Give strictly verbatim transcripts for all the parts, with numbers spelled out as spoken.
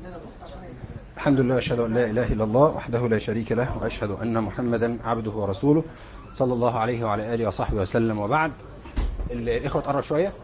الحمد لله، أشهد أن لا إله إلا الله وحده لا شريك له، وأشهد أن محمدا عبده ورسوله صلى الله عليه وعلى آله وصحبه وسلم، وبعد. الإخوة تقرب شوية.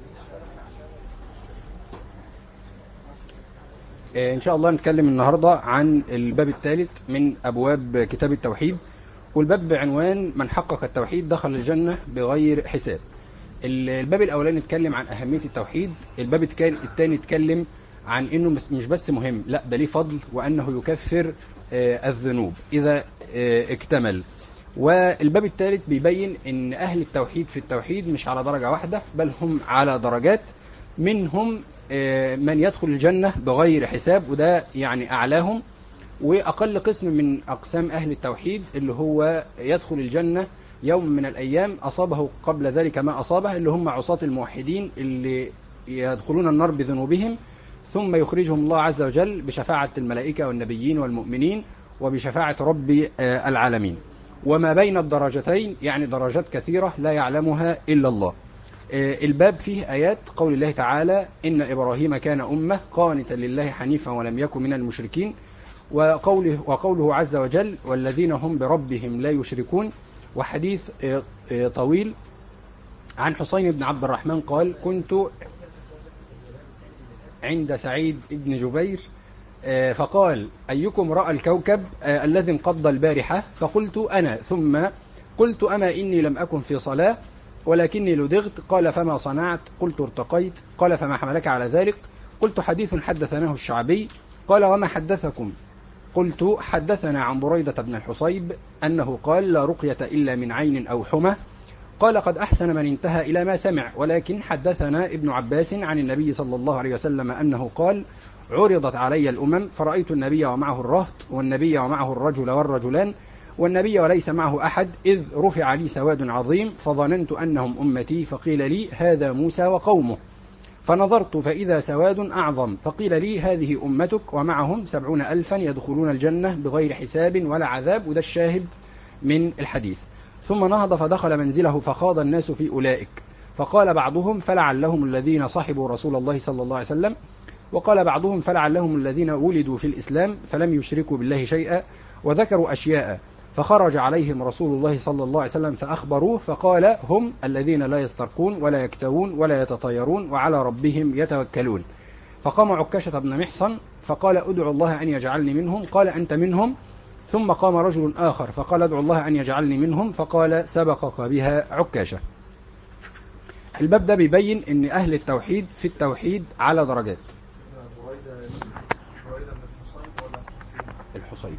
إن شاء الله نتكلم النهاردة عن الباب الثالث من أبواب كتاب التوحيد، والباب بعنوان من حقق التوحيد دخل الجنة بغير حساب. الباب الأولاني نتكلم عن أهمية التوحيد، الباب الثاني نتكلم عن أنه مش بس مهم، لا ده ليه فضل، وأنه يكفر الذنوب إذا اكتمل. والباب الثالث بيبين أن أهل التوحيد في التوحيد مش على درجة واحدة، بل هم على درجات، منهم من يدخل الجنة بغير حساب، وده يعني أعلاهم. وأقل قسم من أقسام أهل التوحيد اللي هو يدخل الجنة يوم من الأيام أصابه قبل ذلك ما أصابه، اللي هم عصاة الموحدين اللي يدخلون النار بذنوبهم، ثم يخرجهم الله عز وجل بشفاعة الملائكة والنبيين والمؤمنين وبشفاعة رب العالمين. وما بين الدرجتين يعني درجات كثيرة لا يعلمها إلا الله. الباب فيه آيات قول الله تعالى: إن إبراهيم كان أمة قانتا لله حنيفا ولم يكن من المشركين، وقوله, وقوله عز وجل: والذين هم بربهم لا يشركون. وحديث طويل عن حسين بن عبد الرحمن قال: كنت عند سعيد بن جبير فقال: أيكم رأى الكوكب الذي انقض البارحة؟ فقلت: أنا. ثم قلت: أما إني لم أكن في صلاة ولكني لدغت. قال: فما صنعت؟ قلت: ارتقيت. قال: فما حملك على ذلك؟ قلت: حديث حدثناه الشعبي. قال: وما حدثكم؟ قلت: حدثنا عن بريدة بن الحصيب أنه قال: لا رقية إلا من عين أو حمى. قال: قد أحسن من انتهى إلى ما سمع، ولكن حدثنا ابن عباس عن النبي صلى الله عليه وسلم أنه قال: عرضت علي الأمم فرأيت النبي ومعه الرهط، والنبي ومعه الرجل والرجلان، والنبي وليس معه أحد، إذ رفع لي سواد عظيم فظننت أنهم أمتي، فقيل لي: هذا موسى وقومه. فنظرت فإذا سواد أعظم، فقيل لي: هذه أمتك ومعهم سبعون ألفا يدخلون الجنة بغير حساب ولا عذاب. وده الشاهد من الحديث. ثم نهض فدخل منزله فخاض الناس في أولئك، فقال بعضهم: فلعلهم الذين صحبوا رسول الله صلى الله عليه وسلم، وقال بعضهم: فلعلهم الذين ولدوا في الإسلام فلم يشركوا بالله شيئا، وذكروا أشياء. فخرج عليهم رسول الله صلى الله عليه وسلم فأخبروه، فقال: هم الذين لا يسترقون ولا يكتوون ولا يتطيرون وعلى ربهم يتوكلون. فقام عكاشة بن محصن فقال: ادعو الله أن يجعلني منهم. قال: أنت منهم. ثم قام رجل آخر فقال: ادعو الله أن يجعلني منهم. فقال: سبقك بها عكاشة. الباب ده بيبين أن أهل التوحيد في التوحيد على درجات. الحصيب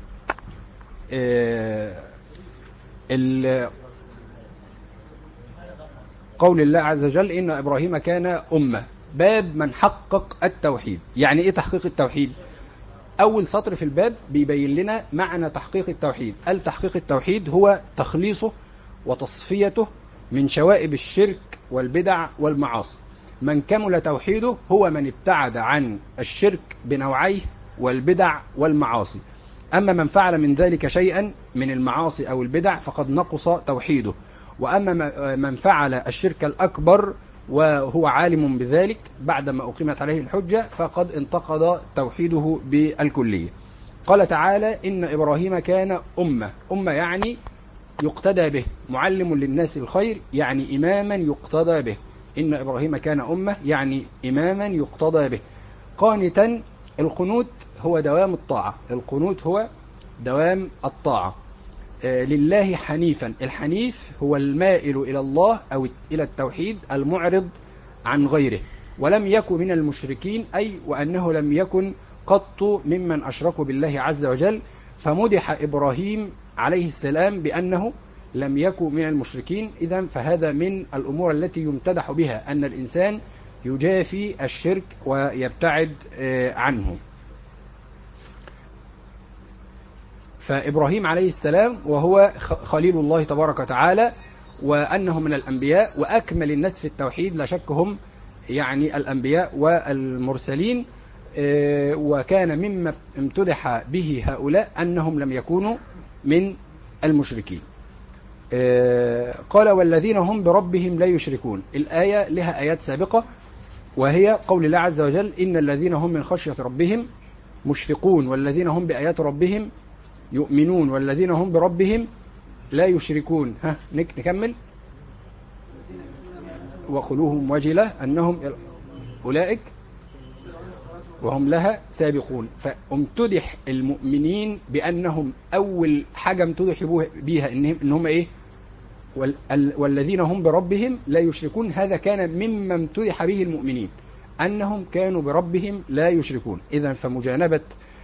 قول الله عز وجل: إن إبراهيم كان أمة. باب من حقق التوحيد. يعني إيه تحقيق التوحيد؟ أول سطر في الباب بيبين لنا معنى تحقيق التوحيد. التحقيق التوحيد هو تخليصه وتصفيته من شوائب الشرك والبدع والمعاصي. من كمل توحيده هو من ابتعد عن الشرك بنوعيه والبدع والمعاصي. أما من فعل من ذلك شيئا من المعاصي أو البدع فقد نقص توحيده. وأما من فعل الشرك الأكبر وهو عالم بذلك بعدما أقيمت عليه الحجة فقد انتقض توحيده بالكلية. قال تعالى: إن إبراهيم كان أمة. أمة يعني يقتدى به، معلم للناس الخير، يعني إماما يقتدى به. إن إبراهيم كان أمة يعني إماما يقتدى به. قانتا، القنوت هو دوام الطاعة. القنوت هو دوام الطاعة. آه لله حنيفا. الحنيف هو المائل إلى الله أو إلى التوحيد، المعرض عن غيره. ولم يكن من المشركين، أي وأنه لم يكن قط ممن أشركوا بالله عز وجل. فمدح إبراهيم عليه السلام بأنه لم يكن من المشركين. إذن فهذا من الأمور التي يمتدح بها، أن الإنسان يجافي الشرك ويبتعد عنه. فإبراهيم عليه السلام وهو خليل الله تبارك وتعالى، وأنه من الأنبياء وأكمل الناس في التوحيد، لا شك هم يعني الأنبياء والمرسلين. وكان مما امتدح به هؤلاء أنهم لم يكونوا من المشركين. قال: والذين هم بربهم لا يشركون. الآية لها آيات سابقة، وهي قول الله عز وجل: إن الذين هم من خشية ربهم مشفقون والذين هم بآيات ربهم يؤمنون والذين هم بربهم لا يشركون. ها نكمل. وقلوبهم وجلة أنهم أولئك وهم لها سابقون. فامتدح المؤمنين بأنهم أول حاجة امتدح بيها إن هم إيه؟ والذين هم بربهم لا يشركون. هذا كان مما امتدح به المؤمنين أنهم كانوا بربهم لا يشركون. إذن فمجانبة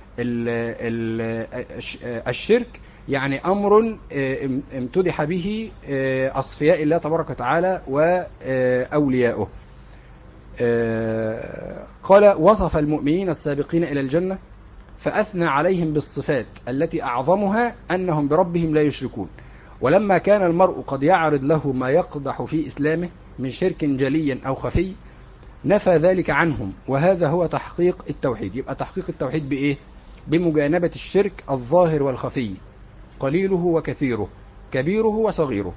الشرك يعني أمر امتدح به أصفياء الله تبارك وتعالى وأولياؤه. قال وصف المؤمنين السابقين إلى الجنة فأثنى عليهم بالصفات التي أعظمها أنهم بربهم لا يشركون. ولما كان المرء قد يعرض له ما يقدح في إسلامه من شرك جلي أو خفي نفى ذلك عنهم، وهذا هو تحقيق التوحيد. يبقى تحقيق التوحيد بإيه؟ بمجانبة الشرك الظاهر والخفي، قليله وكثيره، كبيره وصغيره.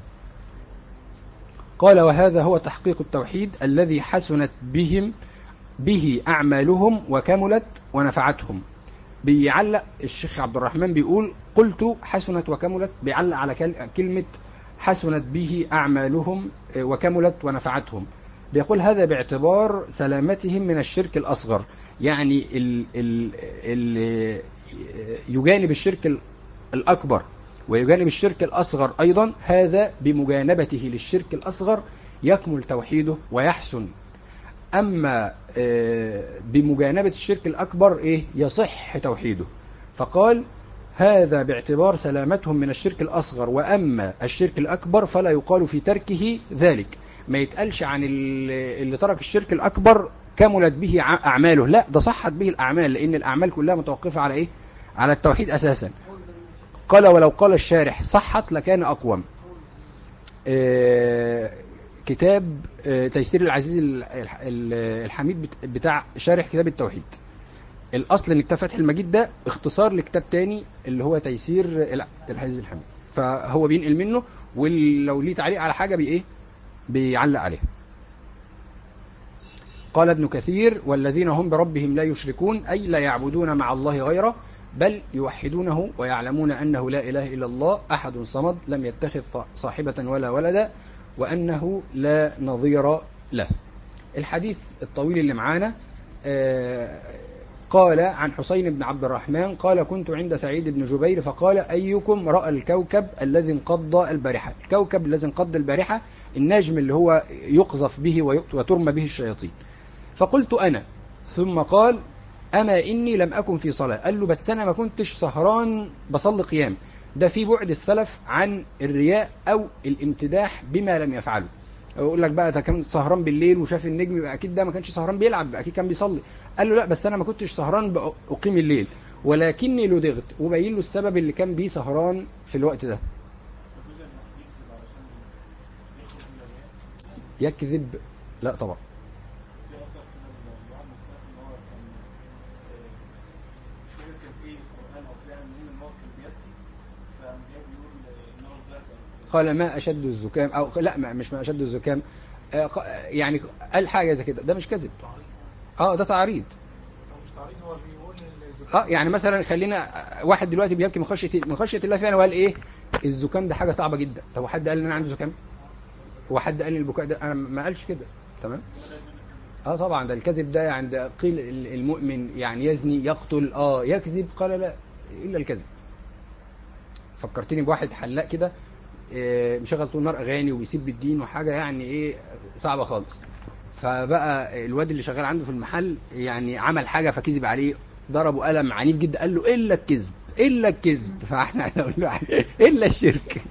قال وهذا هو تحقيق التوحيد الذي حسنت بهم به أعمالهم وكملت ونفعتهم. بيعلق الشيخ عبد الرحمن بيقول قلت حسنت وكملت، بيعلق على كلمة حسنت به أعمالهم وكملت ونفعتهم. بيقول هذا باعتبار سلامتهم من الشرك الأصغر، يعني ال ال ال يجانب الشرك الأكبر ويجانب الشرك الأصغر أيضا، هذا بمجانبته للشرك الأصغر يكمل توحيده ويحسن. أما بمجانبة الشرك الأكبر إيه؟ يصح توحيده. فقال هذا باعتبار سلامتهم من الشرك الأصغر، وأما الشرك الأكبر فلا يقال في تركه ذلك. ما يتقالش عن اللي ترك الشرك الأكبر كملت به أعماله، لا، ده صحت به الأعمال، لأن الأعمال كلها متوقفة على إيه؟ على التوحيد أساسا. قال ولو قال الشارح صحت لكان أقوم. آه كتاب آه تيسير العزيز الحميد بتاع شارح كتاب التوحيد. الأصل ان كتاب فتح المجيد ده اختصار لكتاب تاني اللي هو تيسير العزيز الحميد، فهو بينقل منه، ولو ليه تعليق على حاجة بإيه بيعلق عليه. قال ابن كثير والذين هم بربهم لا يشركون أي لا يعبدون مع الله غيره، بل يوحدونه ويعلمون أنه لا إله إلا الله أحد صمد لم يتخذ صاحبة ولا ولدا وأنه لا نظير له. الحديث الطويل اللي معانا قال عن حسين بن عبد الرحمن قال كنت عند سعيد بن جبير فقال أيكم رأى الكوكب الذي انقض البارحة. الكوكب الذي انقض البارحة النجم اللي هو يقذف به وترمى به الشياطين. فقلت أنا، ثم قال أما إني لم أكن في صلاة. قال له بس أنا ما كنتش سهران بصلي قيام. ده في بعد السلف عن الرياء أو الامتداح بما لم يفعله. يقول لك بقى ده كان سهران بالليل وشاف النجم، يبقى أكيد ده ما كانش سهران بيلعب، أكيد كان بيصلي. قال له لا بس أنا ما كنتش سهران بأقيم الليل ولكني لدغت، وبين له السبب اللي كان بيه سهران في الوقت ده. يكذب؟ لا طبعا. قال ما أشد الزكام، أو لا ما مش ما أشد الزكام، يعني قال حاجة زي كده. ده مش كذب، اه ده تعريض. اه يعني مثلا خلينا واحد دلوقتي بيبكي من خشية من خشية الله فعلا، وقال ايه الزكام ده حاجة صعبة جدا. طب حد قال ان انا عندي زكام؟ هو حد قال لي البكاء ده؟ انا ما قالش كده. تمام. اه طبعا ده الكذب ده عند قيل المؤمن يعني يزني يقتل اه يكذب، قال لا الا الكذب. فكرتني بواحد حلاق كده مشغل طول النهار اغاني وبيسيب الدين وحاجه يعني ايه صعبه خالص. فبقى الواد اللي شغال عنده في المحل يعني عمل حاجه فكذب عليه، ضربه قلم عنيف جدا، قال له الا الكذب الا الكذب. فاحنا نقول له الا الشرك.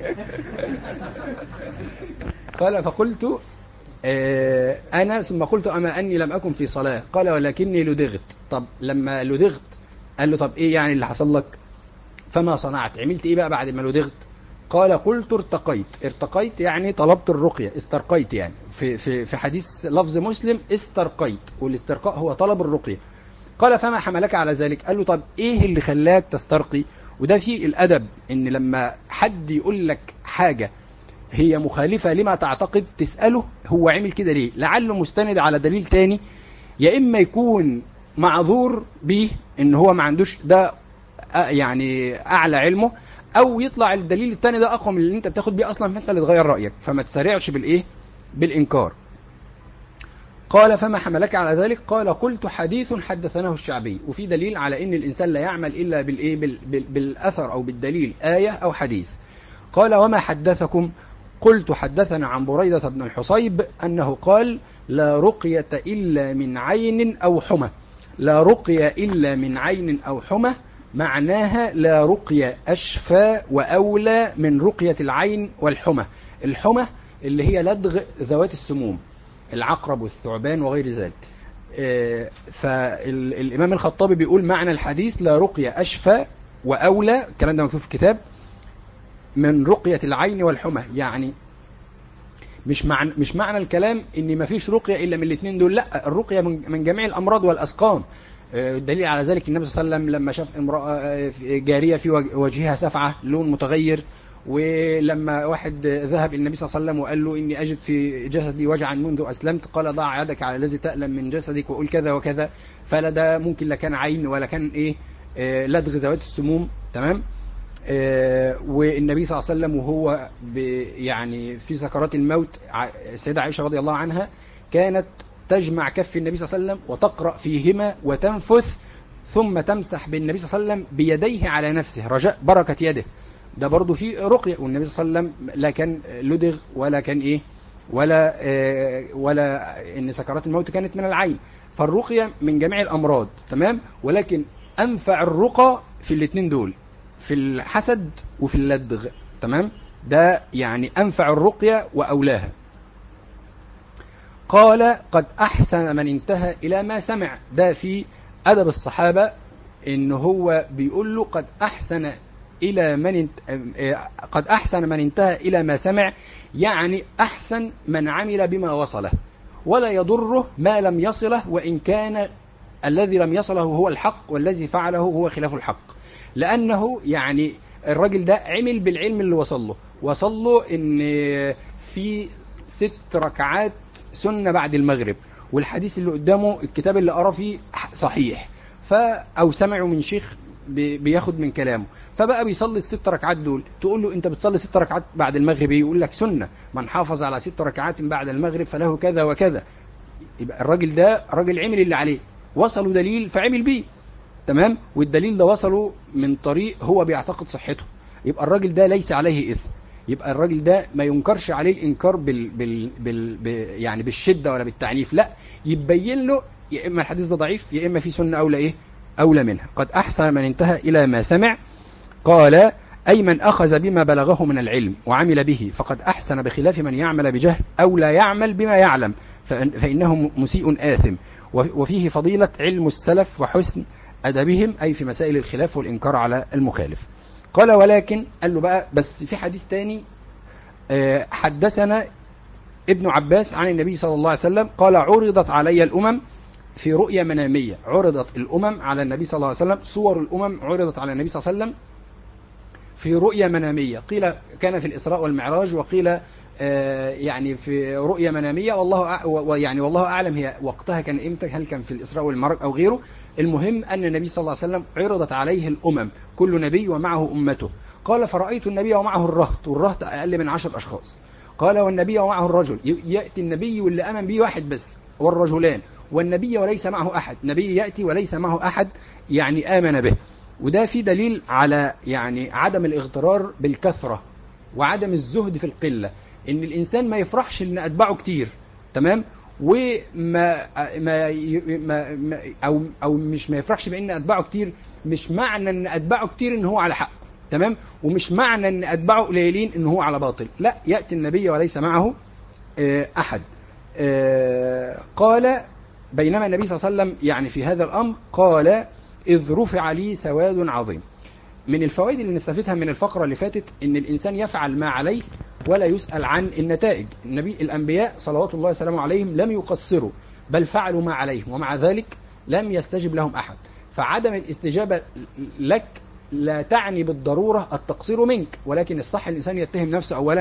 قال فقلت آه انا ثم قلت اما اني لم اكن في صلاه. قال ولكني لدغت. طب لما لدغت قال له طب ايه يعني اللي حصل لك؟ فما صنعت، عملت ايه بقى بعد ما لدغت؟ قال قلت ارتقيت. ارتقيت يعني طلبت الرقية، استرقيت يعني في, في, في حديث لفظ مسلم استرقيت، والاسترقاء هو طلب الرقية. قال فما حملك على ذلك؟ قال له طب ايه اللي خلاك تسترقي؟ وده فيه الأدب ان لما حد يقول لك حاجة هي مخالفة لما تعتقد تسأله هو عمل كده ليه، لعله مستند على دليل تاني، يا إما يكون معذور به ان هو ما عندوش ده يعني اعلى علمه، او يطلع الدليل الثاني ده اقوى من اللي انت بتاخد بيه اصلا، فانت اللي تغير رايك، فما تسارعش بالايه بالانكار. قال فما حملك على ذلك؟ قال قلت حديث حدثناه الشعبي. وفي دليل على ان الانسان لا يعمل الا بالايه بال بال بالاثر او بالدليل، ايه او حديث. قال وما حدثكم؟ قلت حدثنا عن بريدة بن الحصيب أنه قال لا رقية إلا من عين أو حمى. لا رقية إلا من عين أو حمى معناها لا رقية أشفى وأولى من رقية العين والحمى. الحمى اللي هي لدغ ذوات السموم، العقرب والثعبان وغير ذلك. فالإمام الخطابي بيقول معنى الحديث لا رقية أشفى وأولى، الكلام ده مكتوب في الكتاب، من رقية العين والحمى. يعني مش معنى مش معنى الكلام ان ما فيش رقية الا من الاثنين دول، لا، الرقية من, من جميع الامراض والاسقام. الدليل على ذلك النبي صلى الله عليه وسلم لما شاف امرأة جارية في وجهها سفعة لون متغير، ولما واحد ذهب النبي صلى الله عليه وسلم وقال له اني اجد في جسدي وجعا منذ اسلمت، قال ضع يدك على الذي تألم من جسدك وقول كذا وكذا. فلا ده ممكن لا كان عين ولا كان ايه لدغ ذوات السموم. تمام. آه والنبي صلى الله عليه وسلم وهو يعني في سكرات الموت، السيدة عائشة رضي الله عنها كانت تجمع كف النبي صلى الله عليه وسلم وتقرأ فيهما وتنفث، ثم تمسح بالنبي صلى الله عليه وسلم بيديه على نفسه رجاء بركة يده. ده برضو في رقية. والنبي صلى الله عليه وسلم لا كان لدغ ولا كان ايه ولا آه ولا ان سكرات الموت كانت من العين. فالرقية من جميع الامراض. تمام. ولكن انفع الرقى في الاثنين دول، في الحسد وفي اللدغ. تمام. ده يعني أنفع الرقية وأولاها. قال قد أحسن من انتهى إلى ما سمع. ده في أدب الصحابة، إن هو بيقول له قد أحسن إلى من قد أحسن من انتهى إلى ما سمع، يعني أحسن من عمل بما وصله، ولا يضره ما لم يصله، وإن كان الذي لم يصله هو الحق والذي فعله هو خلاف الحق. لأنه يعني الراجل ده عمل بالعلم اللي وصل له. وصل له إن في ست ركعات سنة بعد المغرب، والحديث اللي قدامه الكتاب اللي قرأ فيه صحيح، أو سمعوا من شيخ بياخد من كلامه، فبقى بيصلي الست ركعات دول. تقول له أنت بتصلي ست ركعات بعد المغرب؟ يقول لك سنة، من حافظ على ست ركعات بعد المغرب فله كذا وكذا. يبقى الراجل ده راجل عمل اللي عليه، وصلوا دليل فعمل بيه. تمام. والدليل ده وصله من طريق هو بيعتقد صحته، يبقى الراجل ده ليس عليه إثم. يبقى الراجل ده ما ينكرش عليه الإنكار بال بال بال ب يعني بالشدة ولا بالتعنيف، لا، يبين له يا إما الحديث ده ضعيف يا إما في سنة أولى إيه أولى منها. قد أحسن من انتهى إلى ما سمع. قال أي من أخذ بما بلغه من العلم وعمل به، فقد أحسن، بخلاف من يعمل بجهل أو لا يعمل بما يعلم فإنه مسيء آثم. وفيه فضيلة علم السلف وحسن أدبهم، أي في مسائل الخلاف والإنكار على المخالف. قال ولكن قال له بقى بس في حديث تاني، حدثنا ابن عباس عن النبي صلى الله عليه وسلم قال عرضت علي الأمم في رؤيا منامية. عرضت الأمم على النبي صلى الله عليه وسلم، صور الأمم عرضت على النبي صلى الله عليه وسلم في رؤيا منامية. قيل كان في الإسراء والمعراج، وقيل يعني في رؤيا منامية، والله يعني والله أعلم هي وقتها كان إمتى، هل كان في الإسراء والمعراج أو غيره. المهم أن النبي صلى الله عليه وسلم عرضت عليه الأمم، كل نبي ومعه أمته. قال فرأيت النبي ومعه الرهط، والرهط أقل من عشر أشخاص. قال والنبي ومعه الرجل، يأتي النبي واللي أمن به واحد بس، والرجلان، والنبي وليس معه أحد. نبي يأتي وليس معه أحد يعني آمن به. وده في دليل على يعني عدم الاغترار بالكثرة وعدم الزهد في القلة، ان الانسان ما يفرحش ان اتباعه كتير. تمام. وما ما ما ما او او مش ما يفرحش بان اتباعه كتير، مش معنى ان اتباعه كتير ان هو على حق. تمام. ومش معنى ان اتباعه قليلين ان هو على باطل، لا، ياتي النبي وليس معه احد. قال بينما النبي صلى الله عليه وسلم يعني في هذا الامر، قال اذ رفع لي سواد عظيم. من الفوائد اللي نستفيدها من الفقرة اللي فاتت ان الانسان يفعل ما عليه ولا يسأل عن النتائج. النبي الانبياء صلوات الله وسلامه عليهم لم يقصروا، بل فعلوا ما عليهم، ومع ذلك لم يستجب لهم احد. فعدم الاستجابة لك لا تعني بالضرورة التقصير منك، ولكن الصح الانسان يتهم نفسه اولا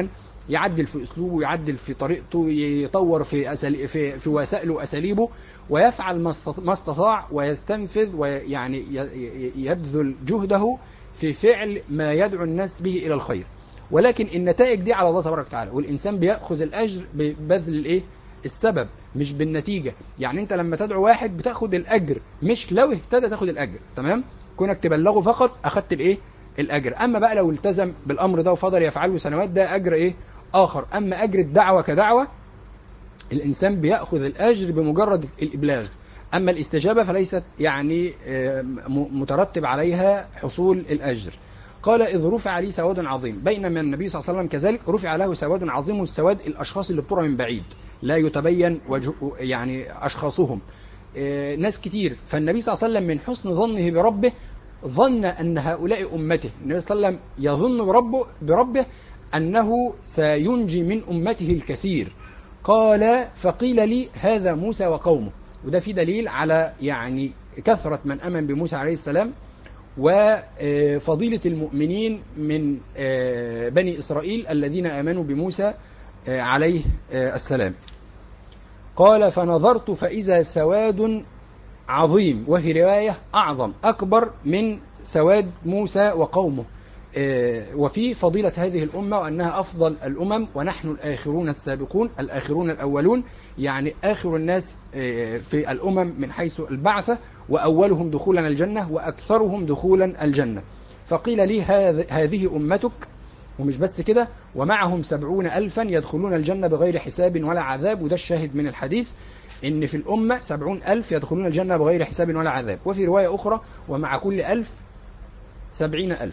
يعدل في أسلوبه، يعدل في طريقته، يطور في أسالي في في وسائله وأساليبه، ويفعل ما استطاع ويستنفذ ويعني يبذل جهده في فعل ما يدعو الناس به إلى الخير. ولكن النتائج دي على الله تبارك وتعالى، والإنسان بيأخذ الأجر ببذل الإيه؟ السبب، مش بالنتيجة. يعني أنت لما تدعو واحد بتاخد الأجر، مش لو اهتدى تاخد الأجر، تمام؟ كونك تبلغه فقط أخدت الإيه؟ الأجر. أما بقى لو التزم بالأمر ده وفضل يفعله سنوات، ده أجر إيه؟ آخر. أما أجر الدعوة كدعوة، الإنسان بيأخذ الأجر بمجرد الإبلاغ. أما الاستجابة فليست يعني مترتب عليها حصول الأجر. قال إذ رفع لي سواد عظيم، بينما النبي صلى الله عليه وسلم كذلك رفع له سواد عظيم. والسواد الأشخاص اللي بترى من بعيد لا يتبين وجه يعني أشخاصهم، ناس كتير. فالنبي صلى الله عليه وسلم من حسن ظنه بربه ظن أن هؤلاء أمته. النبي صلى الله عليه وسلم يظن بربه, بربه أنه سينجي من أمته الكثير. قال فقيل لي هذا موسى وقومه. وده في دليل على يعني كثرة من أمن بموسى عليه السلام وفضيلة المؤمنين من بني إسرائيل الذين آمنوا بموسى عليه السلام. قال فنظرت فإذا سواد عظيم، وفي رواية أعظم أكبر من سواد موسى وقومه، وفي فضيلة هذه الأمة وأنها أفضل الأمم، ونحن الآخرون السابقون، الآخرون الأولون، يعني آخر الناس في الأمم من حيث البعثة، وأولهم دخولا الجنة وأكثرهم دخولا الجنة. فقيل لي هذه أمتك، ومش بس كده، ومعهم سبعون ألفا يدخلون الجنة بغير حساب ولا عذاب. وده الشاهد من الحديث، إن في الأمة سبعون ألف يدخلون الجنة بغير حساب ولا عذاب. وفي رواية أخرى ومع كل ألف سبعين ألف.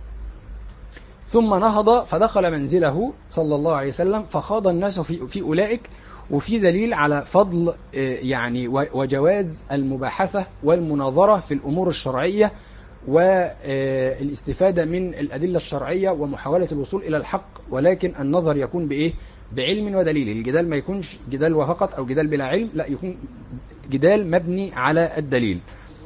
ثم نهض فدخل منزله صلى الله عليه وسلم فخاض الناس في, في أولئك. وفي دليل على فضل يعني وجواز المباحثة والمناظرة في الأمور الشرعية، والاستفادة من الأدلة الشرعية ومحاولة الوصول إلى الحق. ولكن النظر يكون بإيه؟ بعلم ودليل. الجدال ما يكونش جدال وفقط أو جدال بلا علم، لا، يكون جدال مبني على الدليل.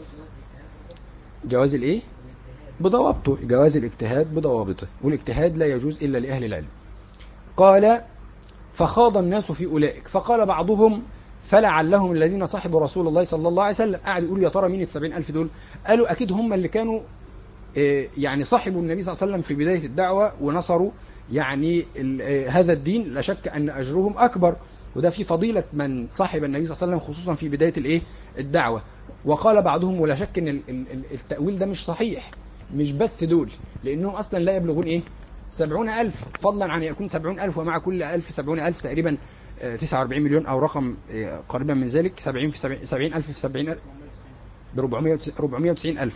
جواز الإيه؟ بضوابطه، جواز الاجتهاد بضوابطه، والاجتهاد لا يجوز إلا لأهل العلم. قال فخاض الناس في أولئك، فقال بعضهم فلعلهم الذين صحبوا رسول الله صلى الله عليه وسلم. قاعد يقول يا ترى مين السبعين ألف دول؟ قالوا أكيد هم اللي كانوا يعني صحبوا النبي صلى الله عليه وسلم في بداية الدعوة ونصروا يعني هذا الدين، لا شك أن أجرهم أكبر. وده في فضيلة من صحب النبي صلى الله عليه وسلم خصوصا في بداية الإيه؟ الدعوة. وقال بعضهم ولا شك أن التأويل ده مش صحيح، مش بس دول، لأنهم أصلا لا يبلغون إيه؟ سبعون ألف، فضلا عن يكون سبعون ألف ومع كل ألف سبعون ألف، تقريبا تسعة وأربعين مليون أو رقم قريبا من ذلك. سبعين في سبعين, سبعين ألف في سبعين ألف بربعمائة ربعمائة وتسعين ألف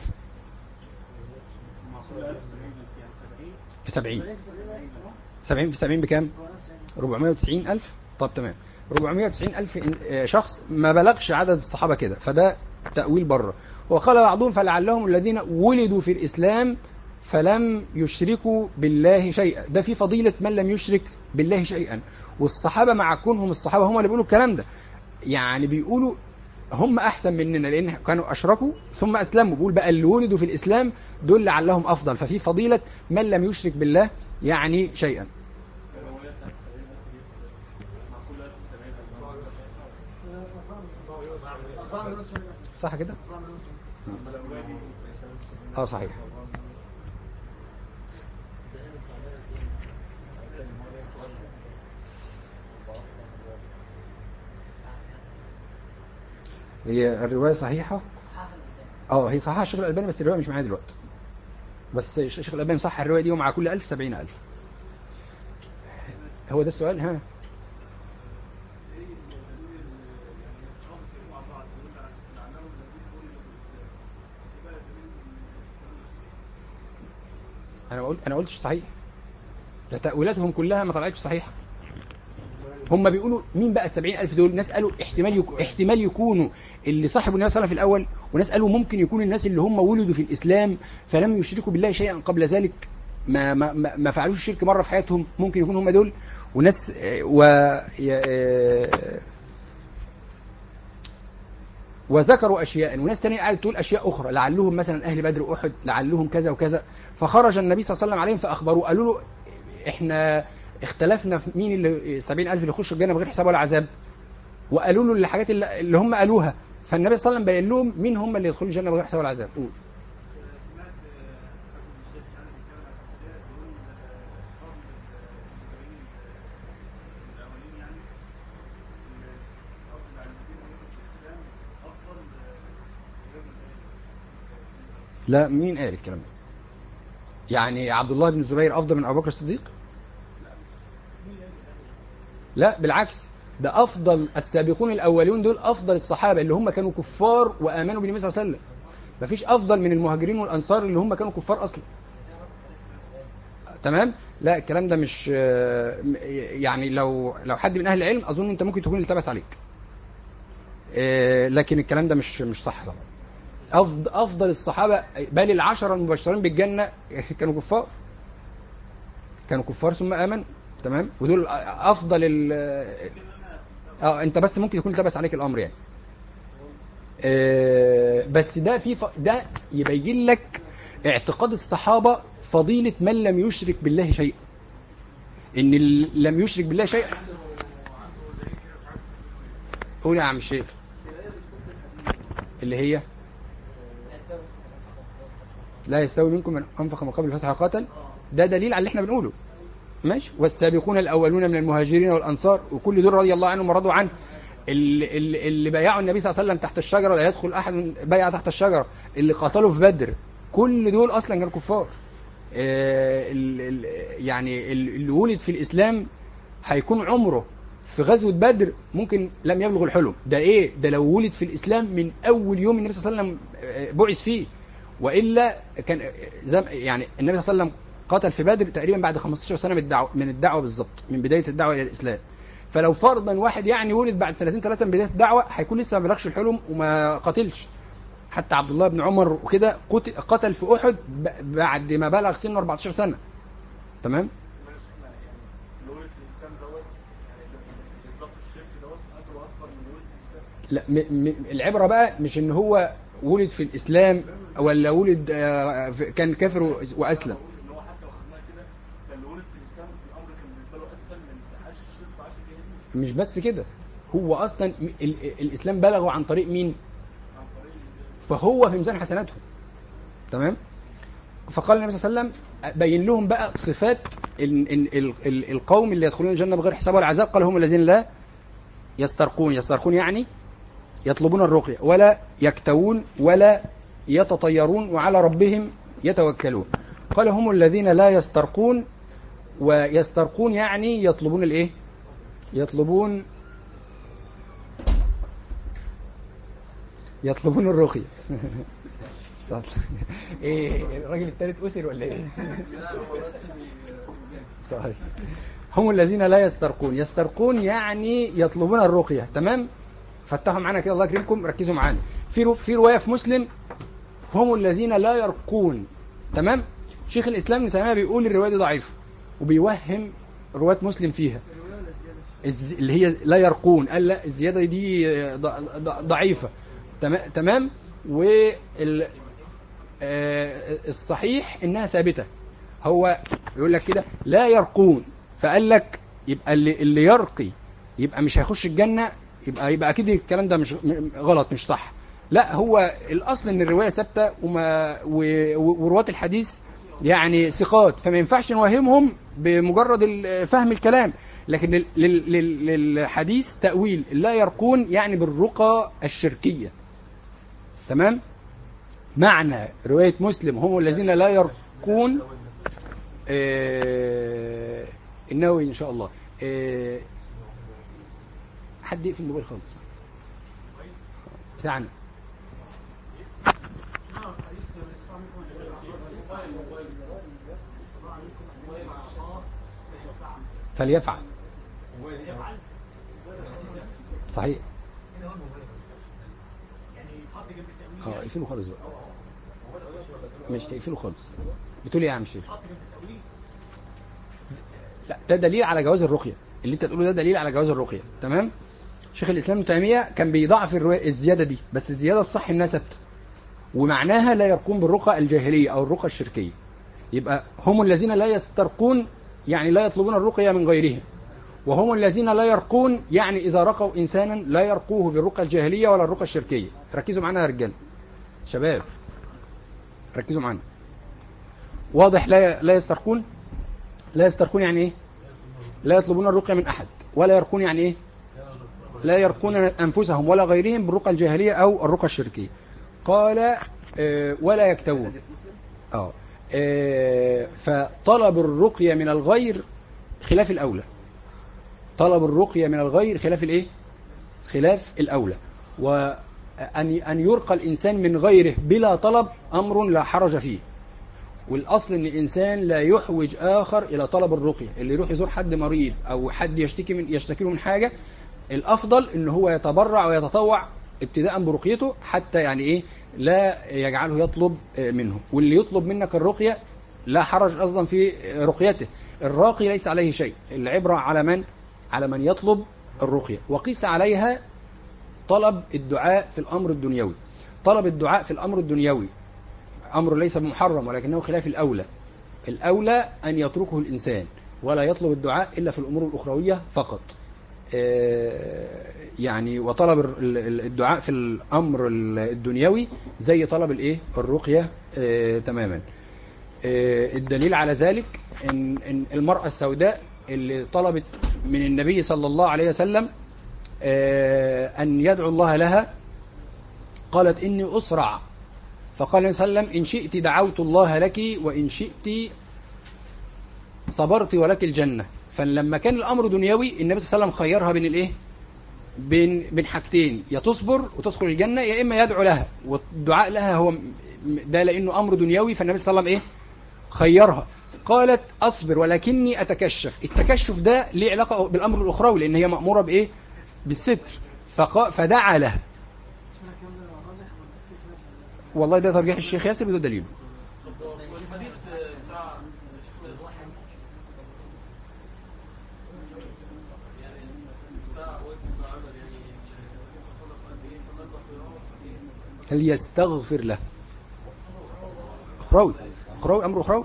في سبعين. سبعين في سبعين بكام؟ ربعمائة وتسعين ألف. طب تمام، ربعمائة وتسعين ألف شخص، ما بلغش عدد الصحابة كده، فده تأويل بره. وقال بعضهم فلعلهم الذين ولدوا في الإسلام فلم يشركوا بالله شيئا. ده في فضيلة من لم يشرك بالله شيئا. والصحابة مع كونهم الصحابة هم اللي بيقولوا الكلام ده، يعني بيقولوا هم أحسن مننا لأن كانوا أشركوا ثم أسلموا. بيقول بقى اللي ولدوا في الإسلام دول لعلهم أفضل. ففي فضيلة من لم يشرك بالله يعني شيئا. صح كده؟ اه صحيح. هي الرواية صحيحة. اه هي صحيحة الشيخ الألباني، بس الرواية مش معايا دلوقتي. بس الشيخ الألباني صح الرواية دي، ومع كل ألف سبعين ألف. هو ده السؤال. ها انا قلت انا قلتش صحيح، ده تأويلاتهم كلها ما طلعتش صحيحة. هم بيقولوا مين بقى السبعين ألف دول؟ ناس قالوا احتمال يكو احتمال يكونوا اللي صاحبوا النبي صلى الله عليه وسلم في الأول، وناس قالوا ممكن يكون الناس اللي هم ولدوا في الإسلام فلم يشركوا بالله شيئا قبل ذلك، ما ما ما فعلوش الشرك مرة في حياتهم، ممكن يكون هم دول. وناس و وذكروا أشياء، وناس تانية قاعدة تقول أشياء أخرى، لعلهم مثلا أهل بدر وأحد، لعلهم كذا وكذا. فخرج النبي صلى الله عليه وسلم عليهم فأخبروا، قالوا له إحنا اختلفنا في مين اللي سبعين ألف اللي يخشوا الجنة بغير حساب ولا عذاب، وقالوا له الحاجات اللي, اللي هم قالوها، فالنبي صلى الله عليه وسلم بين لهم مين هم اللي يدخلوا الجنة بغير حساب ولا عذاب. قول. لا، مين قال الكلام ده؟ يعني عبد الله بن الزبير افضل من ابو بكر الصديق؟ لا بالعكس، ده افضل السابقون الاولون، دول افضل الصحابه اللي هم كانوا كفار وامنوا بالنبي صلى الله عليه وسلم. مفيش افضل من المهاجرين والانصار اللي هم كانوا كفار اصلا. تمام. لا الكلام ده مش يعني، لو لو حد من اهل العلم اظن انت ممكن تكون التبس عليك، لكن الكلام ده مش مش صح طبعا. افضل افضل الصحابه بل العشره المبشرين بالجنه كانوا كفار، كانوا كفار ثم امنوا. تمام. ودول افضل ال اه انت بس ممكن يكون التبس عليك الامر يعني. آه بس ده في ف... ده يبين لك اعتقاد الصحابه فضيله من لم يشرك بالله شيئا، ان ال... لم يشرك بالله شيئا. قول يا عم الشيخ. اللي هي لا يستوي منكم من انفق من قبل الفتح وقاتل، ده دليل على اللي احنا بنقوله. ماشي. والسابقون الاولون من المهاجرين والانصار وكل دول رضي الله عنهم ورضوا عنه، اللي, اللي, اللي بايعوا النبي صلى الله عليه وسلم تحت الشجره، لا يدخل احد بيع تحت الشجره، اللي قاتلوا في بدر، كل دول اصلا كانوا كفار. آه ال ال يعني اللي ولد في الاسلام هيكون عمره في غزوه بدر ممكن لم يبلغ الحلم. ده ايه ده لو ولد في الاسلام من اول يوم النبي صلى الله عليه وسلم بعث فيه، والا كان زم يعني النبي صلى الله عليه وسلم قاتل في بدر تقريبا بعد خمستاشر سنه من الدعوه من الدعوه بالظبط، من بدايه الدعوه الى الاسلام. فلو فرضا واحد يعني ولد بعد سنتين ثلاثه من بدايه الدعوه هيكون لسه ما بلغش الحلم وما قاتلش. حتى عبد الله بن عمر وكده قتل في احد بعد ما بلغ سنه أربعتاشر سنه. تمام. لا م م العبره بقى مش ان هو ولد في الاسلام ولا ولد آه كان كافر واسلم. مش بس كده، هو اصلا الاسلام بلغه عن طريق مين؟ فهو في ميزان حسناتهم. تمام. فقال النبي صلى الله عليه وسلم بين لهم بقى صفات ال ال ال ال القوم اللي يدخلون الجنه بغير حساب ولا عذاب. قال هم الذين لا يسترقون، يسترقون يعني يطلبون الرقيه، ولا يكتوون، ولا يتطيرون، وعلى ربهم يتوكلون. قال هم الذين لا يسترقون، ويسترقون يعني يطلبون الايه؟ يطلبون يطلبون الرقيه. ايه الراجل الثالث اسر ولا ايه؟ طيب. هم الذين لا يسترقون، يسترقون يعني يطلبون الرقيه. تمام. فتحوا معانا كده الله يكرمكم، ركزوا معانا. في في روايه في مسلم هم الذين لا يرقون. تمام. شيخ الاسلام ابن تيميه بيقول الروايه دي ضعيفه وبيوهم روايه مسلم فيها اللي هي لا يرقون، قال لا الزياده دي ضعيفه. تمام. وال الصحيح انها ثابته. هو يقول لك كده لا يرقون، فقال لك يبقى اللي, اللي يرقي يبقى مش هيخش الجنه، يبقى يبقى اكيد الكلام ده مش غلط، مش صح. لا، هو الاصل ان الروايه ثابته وما ورواة الحديث يعني ثقات، فما ينفعش نوهمهم بمجرد فهم الكلام. لكن للحديث تأويل، لا يرقون يعني بالرقى الشركيه. تمام. معنى رواية مسلم هم الذين لا يرقون آه النووي إن شاء الله. آه حد يقفل الموبايل خالص بتاعنا. فليفعل. صحيح. اه اقفله خالص بقى. مش اقفله خالص. بتقول ايه يا عم الشيخ؟ لا ده دليل على جواز الرقيه، اللي انت تقوله ده دليل على جواز الرقيه. تمام. شيخ الاسلام ابن تيميه كان بيضاعف الزياده دي، بس الزياده الصح انها ثابته ومعناها لا يرقون بالرقى الجاهليه او الرقى الشركيه. يبقى هم الذين لا يسترقون يعني لا يطلبون الرقية من غيرهم. وهم الذين لا يرقون، يعني إذا رقوا إنسانا لا يرقوه بالرقى الجاهلية ولا الرقى الشركية. ركزوا معنا يا رجال شباب، ركزوا معنا. واضح؟ لا لا يسترقون. لا يسترقون يعني إيه؟ لا يطلبون الرقية من أحد. ولا يرقون يعني إيه؟ لا يرقون أنفسهم ولا غيرهم بالرقى الجاهلية أو الرقى الشركية. قال آه ولا يكتوون. آه. آه فطلب الرقية من الغير خلاف الأولى. طلب الرقية من الغير خلاف الإيه؟ خلاف الأولى. وأن أن يرقى الإنسان من غيره بلا طلب أمر لا حرج فيه. والأصل أن الإنسان لا يحوج آخر إلى طلب الرقية. اللي يروح يزور حد مريض أو حد يشتكي من يشتكي له من حاجة، الأفضل أنه هو يتبرع ويتطوع ابتداء برقيته، حتى يعني إيه لا يجعله يطلب منه. واللي يطلب منك الرقية لا حرج أصلا في رقيته. الراقي ليس عليه شيء. العبرة على من؟ على من يطلب الرقية. وقيس عليها طلب الدعاء في الأمر الدنيوي. طلب الدعاء في الأمر الدنيوي أمر ليس بمحرم، ولكنه خلاف الأولى. الأولى أن يتركه الإنسان ولا يطلب الدعاء إلا في الأمور الأخروية فقط. يعني وطلب الدعاء في الأمر الدنيوي زي طلب الإيه؟ الرقية تماما. الدليل على ذلك إن المرأة السوداء اللي طلبت من النبي صلى الله عليه وسلم أن يدعو الله لها، قالت إني أسرع، فقال النبي صلى الله عليه وسلم إن شئت دعوت الله لك وإن شئت صبرت ولك الجنة. فلما كان الأمر دنيوي النبي صلى الله عليه وسلم خيرها بين الإيه؟ بين بين حاجتين، يا تصبر وتدخل الجنة، يا إما يدعو لها. والدعاء لها هو ده لأنه أمر دنيوي، فالنبي صلى الله عليه وسلم إيه؟ خيرها. قالت أصبر ولكني أتكشف. التكشف ده ليه علاقة بالأمر الأخروي، لأن هي مأمورة بإيه؟ بالستر. فقا فدعا له. والله ده ترجيح الشيخ ياسر بدون دليل. هل يستغفر له؟ أخروي. أخروي أمر أخروي.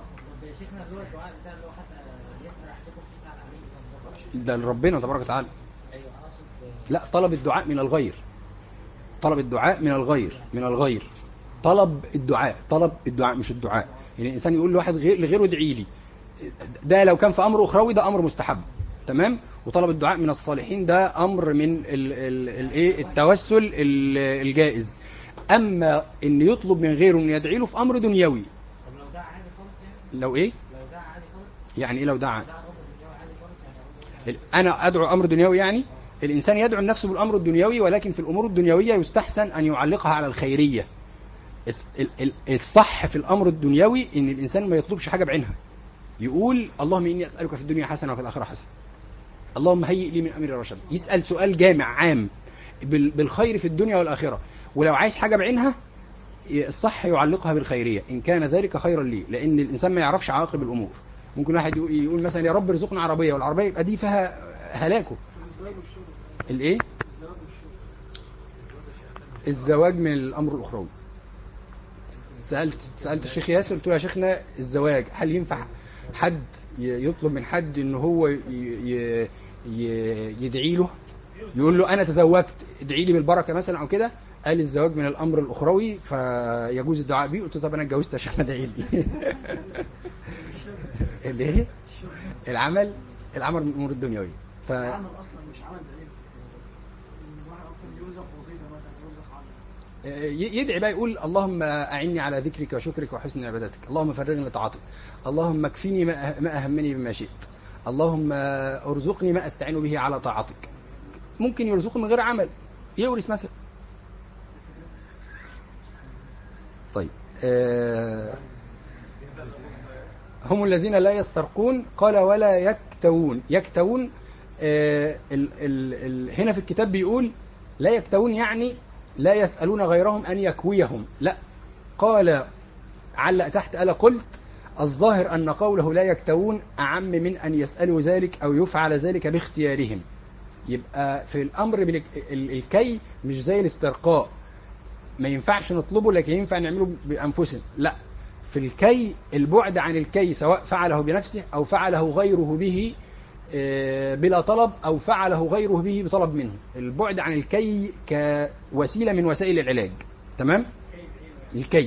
ده لربنا تبارك وتعالى. لا، طلب الدعاء من الغير. طلب الدعاء من الغير من الغير طلب الدعاء طلب الدعاء مش الدعاء. يعني الإنسان يقول لواحد غير لغيره ادعي لي، ده لو كان في أمر أخروي ده أمر مستحب تمام. وطلب الدعاء من الصالحين ده أمر من الايه التوسل الجائز. أما إن يطلب من غيره إن يدعي له في أمر دنيوي. طب لو دعا عادي خالص يعني؟ لو إيه؟ لو دعا عادي خالص؟ يعني إيه لو دعا؟ دعا أمر دنيوي عادي خالص يعني؟ أنا أدعو أمر دنيوي يعني؟ الإنسان يدعو النفس بالأمر الدنيوي، ولكن في الأمور الدنيوية يستحسن أن يعلقها على الخيرية. الصح في الأمر الدنيوي إن الإنسان ما يطلبش حاجة بعينها. يقول اللهم إني أسألك في الدنيا حسنة وفي الآخرة حسنة، اللهم هيئ لي من أمري رشدا. يسأل سؤال جامع عام بالخير في الدنيا والآخرة. ولو عايز حاجة بعينها الصح يعلقها بالخيرية إن كان ذلك خيرا لي، لأن الإنسان ما يعرفش عواقب الأمور. ممكن واحد يقول مثلا يا رب ارزقنا عربية، والعربية يبقى دي فيها هلاكه. الايه؟ الزواج من الأمر الأخروي. سألت سألت الشيخ ياسر قلت له يا شيخنا الزواج هل ينفع حد يطلب من حد إنه هو يدعي له، يقول له أنا تزوجت ادعي لي بالبركة مثلا أو كده؟ قال الزواج من الأمر الأخروي فيجوز الدعاء به. قلت له طب أنا اتجوزت عشان ادعي لي. الايه؟ العمل العمل من الأمور الدنيوية. ف العمل أصلا مش عمل دليل. الواحد أصلا يوزق وظيفة مثلا يوزق عمل، يدعي بقى يقول اللهم أعني على ذكرك وشكرك وحسن عبادتك، اللهم فرغني لطاعتك، اللهم اكفني ما أهمني بما شئت، اللهم ارزقني ما أستعين به على طاعتك. ممكن يرزقه من غير عمل، يورث مثلا. طيب آه هم الذين لا يسترقون. قال ولا يكتوون. يكتوون آه ال ال ال هنا في الكتاب بيقول لا يكتوون يعني لا يسألون غيرهم أن يكويهم. لا، قال علق تحت ألا قلت الظاهر أن قوله لا يكتوون أعم من أن يسألوا ذلك أو يفعل ذلك باختيارهم. يبقى في الأمر بالكي مش زي الاسترقاء، ما ينفعش نطلبه لكن ينفع نعمله بأنفسنا. لا، في الكي البعد عن الكي سواء فعله بنفسه أو فعله غيره به بلا طلب أو فعله غيره به بطلب منه. البعد عن الكي كوسيلة من وسائل العلاج. تمام؟ الكي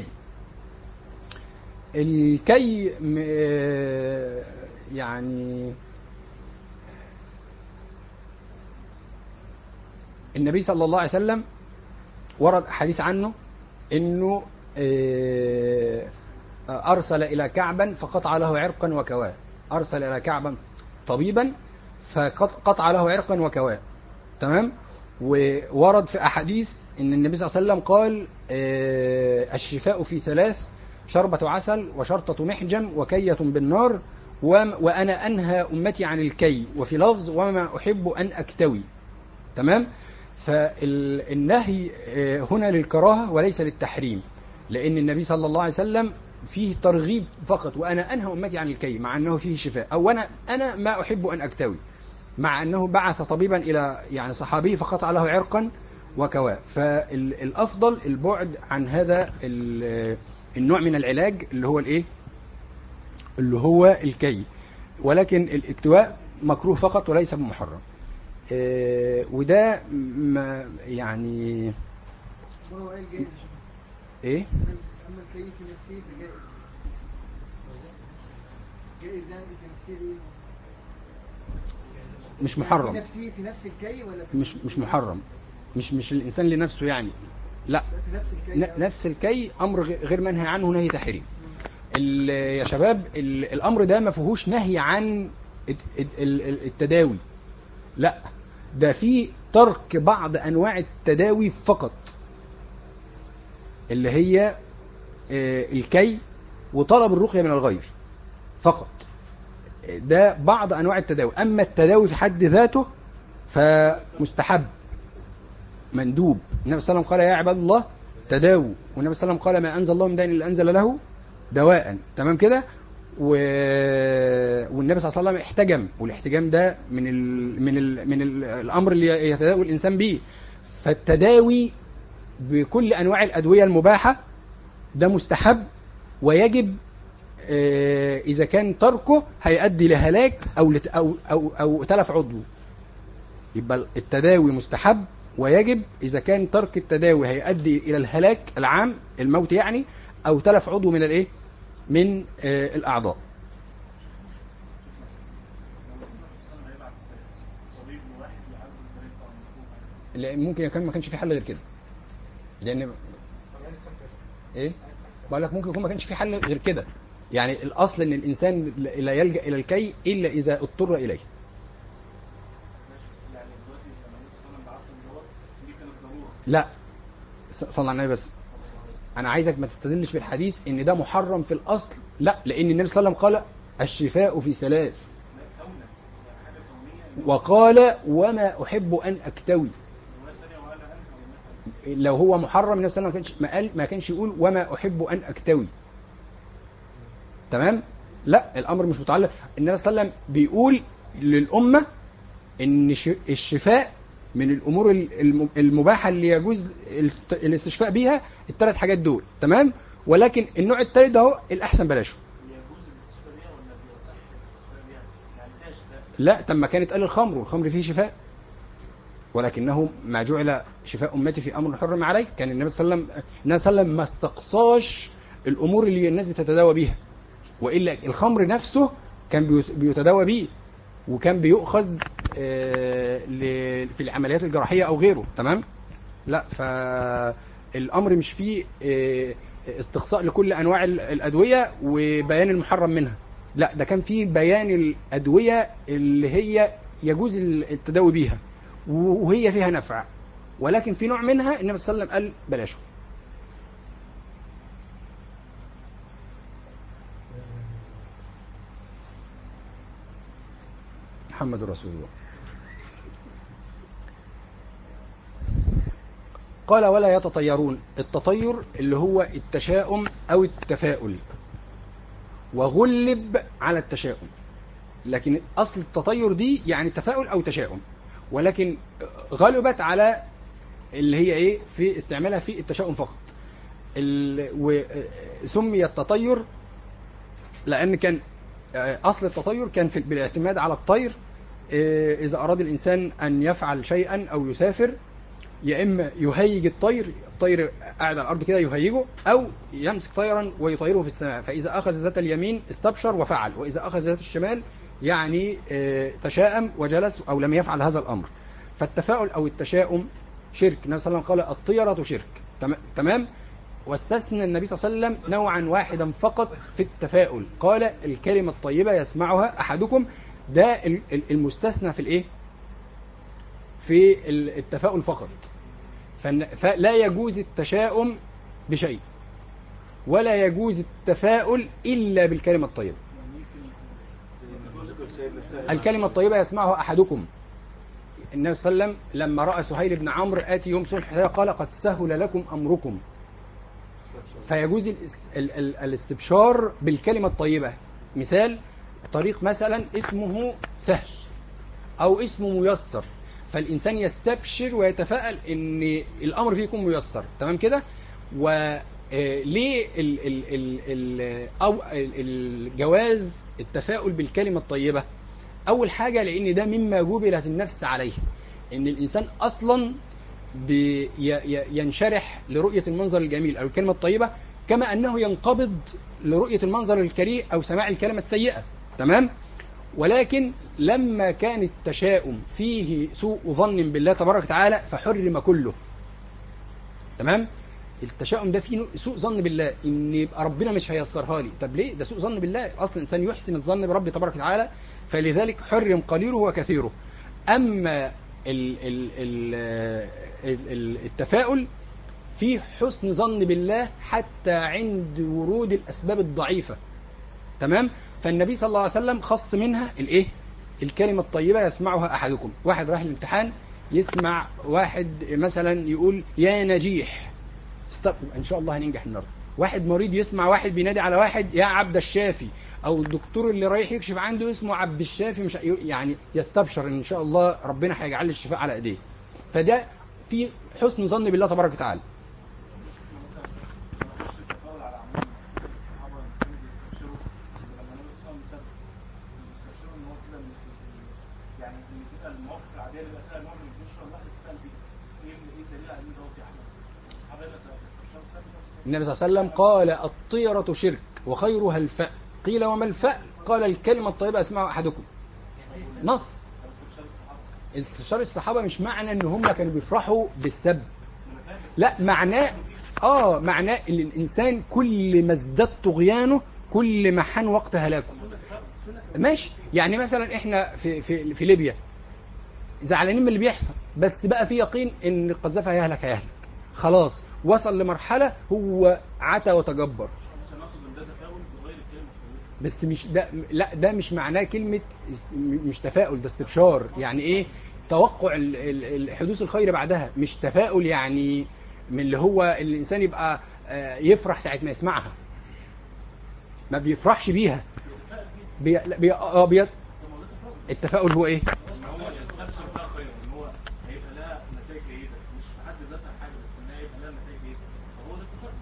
الكي يعني النبي صلى الله عليه وسلم ورد حديث عنه انه ارسل الى كعبا فقطع له عرقا وكواه. ارسل الى كعبا طبيبا فقطع له عرقا وكواه. تمام. وورد في احاديث ان النبي صلى الله عليه وسلم قال الشفاء في ثلاث: شربة عسل وشرطة محجم وكية بالنار وانا انهى امتي عن الكي، وفي لفظ وما احب ان اكتوي. تمام. فالنهي هنا للكراهة وليس للتحريم، لأن النبي صلى الله عليه وسلم فيه ترغيب فقط، وأنا أنهى أمتي عن الكي، مع أنه فيه شفاء. أو أنا, أنا ما أحب أن أكتوي، مع أنه بعث طبيبا إلى يعني صحابي فقطع له عرقا وكواه. فالأفضل البعد عن هذا النوع من العلاج اللي هو الإيه؟ اللي هو الكي. ولكن الاكتواء مكروه فقط وليس بمحرم. إيه وده ما يعني هو قال جايز ايه اما الكيف في نفسه فجائز جائز يعني في نفسه ايه مش محرم في نفسه في نفس الكي ولا في مش مش محرم مش مش الانسان لنفسه يعني لا في نفس الكي نفس الكي امر غير منهي عنه نهي تحريم. يا شباب الامر ده ما فيهوش نهي عن التداوي، لا ده في ترك بعض انواع التداوي فقط، اللي هي الكي وطلب الرقية من الغير فقط. ده بعض انواع التداوي. اما التداوي في حد ذاته فمستحب مندوب. النبي صلى الله عليه وسلم قال يا عباد الله تداووا، والنبي صلى الله عليه وسلم قال ما انزل الله من داء الا انزل له دواء. تمام كده. و... والنبي صلى الله عليه وسلم احتجم، والاحتجام ده من ال... من ال... من ال... الامر اللي يتداوي الانسان به. فالتداوي بكل انواع الادويه المباحه ده مستحب ويجب اذا كان تركه هيؤدي لهلاك او لت... او او او تلف عضو. يبقى التداوي مستحب ويجب اذا كان ترك التداوي هيؤدي الى الهلاك العام الموت يعني، او تلف عضو من الايه من آه الأعضاء. ممكن يكون ما كانش في حل غير كده، لأن إيه بقول لك ممكن يكون ما كانش في حل غير كده. يعني الأصل إن الإنسان لا يلجأ إلى الكي إلا إذا اضطر إليه. لا صلى على النبي بس. أنا عايزك ما تستدلش في الحديث إن ده محرم في الأصل، لا، لأن النبي صلى الله عليه وسلم قال الشفاء في ثلاث، وقال وما أحب أن أكتوي. لو هو محرم النبي صلى الله عليه وسلم ما قال ما كانش يقول وما أحب أن أكتوي. تمام. لا الأمر مش متعلق. النبي صلى الله عليه وسلم بيقول للأمة إن الشفاء من الأمور المباحة اللي يجوز الاستشفاء بيها الثلاث حاجات دول. تمام. ولكن النوع الثالث ده هو الأحسن بلاشه. لا طب ما كانت قال الخمر، والخمر فيه شفاء، ولكنه ما جعل شفاء أمتي في أمر حرم عليه. كان النبي صلى الله عليه وسلم النبي صلى الله عليه وسلم ما استقصاش الأمور اللي الناس بتتداوى بيها، وإلا الخمر نفسه كان بيتداوى بيه وكان بيؤخذ في العمليات الجراحية أو غيره. تمام. لا فالأمر مش فيه استقصاء لكل أنواع الأدوية وبيان المحرم منها، لا ده كان فيه بيان الأدوية اللي هي يجوز التداوي بيها وهي فيها نفع، ولكن في نوع منها النبي صلى الله عليه وسلم قال بلاشه. محمد رسول الله. قال ولا يتطيرون. التطير اللي هو التشاؤم أو التفاؤل، وغلب على التشاؤم، لكن أصل التطير دي يعني تفاؤل أو تشاؤم، ولكن غلبت على اللي هي إيه في استعمالها في التشاؤم فقط. سمي التطير لأن كان أصل التطير كان في بالاعتماد على الطير. إذا أراد الإنسان أن يفعل شيئا أو يسافر، يا إما يهيج الطير، الطير قاعد على الأرض كده يهيجه، أو يمسك طيرا ويطيره في السماء، فإذا أخذ ذات اليمين استبشر وفعل، وإذا أخذ ذات الشمال يعني تشاءم وجلس أو لم يفعل هذا الأمر. فالتفاؤل أو التشاؤم شرك. النبي صلى الله عليه وسلم قال الطيرة شرك. تمام. واستثنى النبي صلى الله عليه وسلم نوعا واحدا فقط في التفاؤل، قال الكلمة الطيبة يسمعها أحدكم. ده المستثنى في الإيه؟ في التفاؤل فقط. فلا يجوز التشاؤم بشيء، ولا يجوز التفاؤل إلا بالكلمة الطيبة. الكلمة الطيبة يسمعها أحدكم. النبي صلى الله عليه وسلم لما رأى سهيل بن عمرو آتي يوم صلح الحديبية قال قد سهل لكم أمركم. فيجوز الاستبشار بالكلمة الطيبة. مثال طريق مثلا اسمه سهل أو اسمه ميسر، فالإنسان يستبشر ويتفائل إن الأمر فيه يكون ميسر. تمام كده. وليه أو الجواز التفاؤل بالكلمة الطيبة؟ أول حاجة لأن ده مما جبلت النفس عليه، إن الإنسان أصلا ينشرح لرؤية المنظر الجميل أو الكلمة الطيبة، كما أنه ينقبض لرؤية المنظر الكريء أو سماع الكلمة السيئة. تمام. ولكن لما كان التشاؤم فيه سوء ظن بالله تبارك وتعالى فحرم كله. تمام. التشاؤم ده فيه سوء ظن بالله، ان يبقى ربنا مش هيسرها لي. طب ليه؟ ده سوء ظن بالله. اصلا الانسان يحسن الظن برب تبارك وتعالى، فلذلك حرم قليله وكثيره. اما ال ال ال التفاؤل فيه حسن ظن بالله حتى عند ورود الاسباب الضعيفة. تمام. فالنبي صلى الله عليه وسلم خص منها الايه؟ الكلمة الطيبة يسمعها احدكم. واحد رايح الامتحان يسمع واحد مثلا يقول يا نجيح، استب... ان شاء الله هننجح النهارده. واحد مريض يسمع واحد بينادي على واحد يا عبد الشافي، او الدكتور اللي رايح يكشف عنده اسمه عبد الشافي، مش يعني يستبشر ان شاء الله ربنا هيجعل الشفاء على ايديه. فده في حسن ظن بالله تبارك وتعالى. يعني بتبقى المواقف العاديه اللي بقى فيها نوع من البشرى الواحد بيتقال بيه. ايه ايه الدليل على ان دوت يا احمد؟ الصحابه اللي استبشروا بسبب النبي صلى الله عليه وسلم قال الطيرة شرك وخيرها الفأل. قيل وما الفأل؟ قال الكلمة الطيبة يسمعها أحدكم. نص. استبشار الصحابة مش معنى ان هم كانوا بيفرحوا بالسب، لا، معناه اه معناه ان الانسان كل ما ازداد طغيانه كل ما حان وقت هلاكه. ماشي. يعني مثلا احنا في في في ليبيا زعلانين من اللي بيحصل، بس بقى في يقين ان القذافي هيهلك هيهلك خلاص، وصل لمرحله هو عتى وتجبر. بس مش ده، لا، ده مش معناه كلمه مش تفاؤل، ده استبشار. يعني ايه؟ توقع حدوث الخير بعدها، مش تفاؤل يعني من اللي هو الانسان يبقى يفرح ساعه ما يسمعها، ما بيفرحش بيها. بي... بي... آه بي... التفاؤل هو ايه؟ ان هو يستبشر بقى خير، ان هو هيبقى لها نتائج جيده، مش في حد ذاتها حاجه، بس ان هي هيبقى لها نتائج جيده، فهو ده التفاؤل.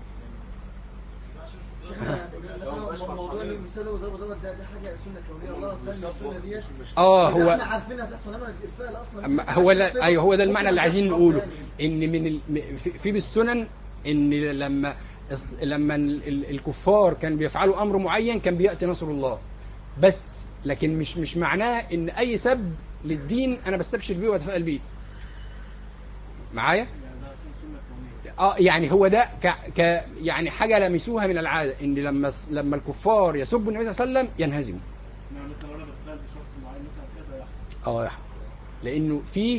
موضوع المثال وضرب ضرب ده ده حاجه سنه كونيه، الله سلم السنه ديت. اه هو احنا عارفينها تحصل، انما الفعل اصلا هو لا، ايوه هو ده المعنى اللي عايزين نقوله، ان من ال... في بالسنن ان لما لما الكفار كان بيفعلوا امر معين كان بياتي نصر الله بس، لكن مش مش معناه ان اي سب للدين انا بستبشر بيه واتفائل بيه. معايا؟ اه يعني هو ده ك... ك يعني حاجه لمسوها من العاده، ان لما لما الكفار يسبوا النبي صلى الله عليه وسلم ينهزموا. مثلا انا بتفائل بشخص معين مثلا كده يحصل. اه يحصل، لانه في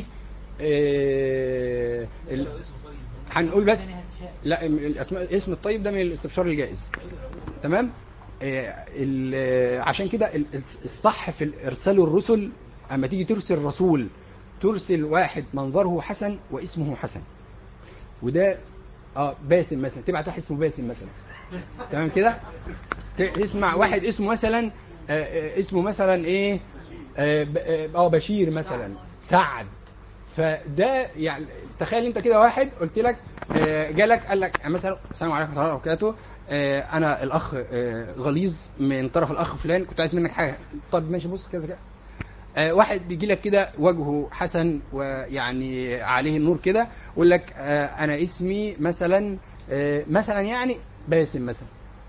آه ال... هنقول بس لا، الاسماء اسم الطيب ده من الاستبشار الجائز. تمام. آه عشان كده الصح في ارسال الرسل، اما تيجي ترسل رسول ترسل واحد منظره حسن واسمه حسن. وده اه باسم مثلا، تبعت واحد اسمه باسم مثلا. تمام كده. تسمع واحد اسمه مثلا آه اسمه مثلا ايه اه آه بشير مثلا، سعد. فده يعني تخيل انت كده واحد قلت لك آه جالك قال لك مثلا السلام عليكم ورحمه الله وبركاته، آه، انا الاخ آه، غليظ من طرف الاخ فلان، كنت عايز منك حاجه. طب ماشي، بص كذا كذا. آه، واحد بيجي لك كده وجهه حسن ويعني عليه النور كده، يقول لك آه، انا اسمي مثلا آه، مثلا يعني باسم مثلا.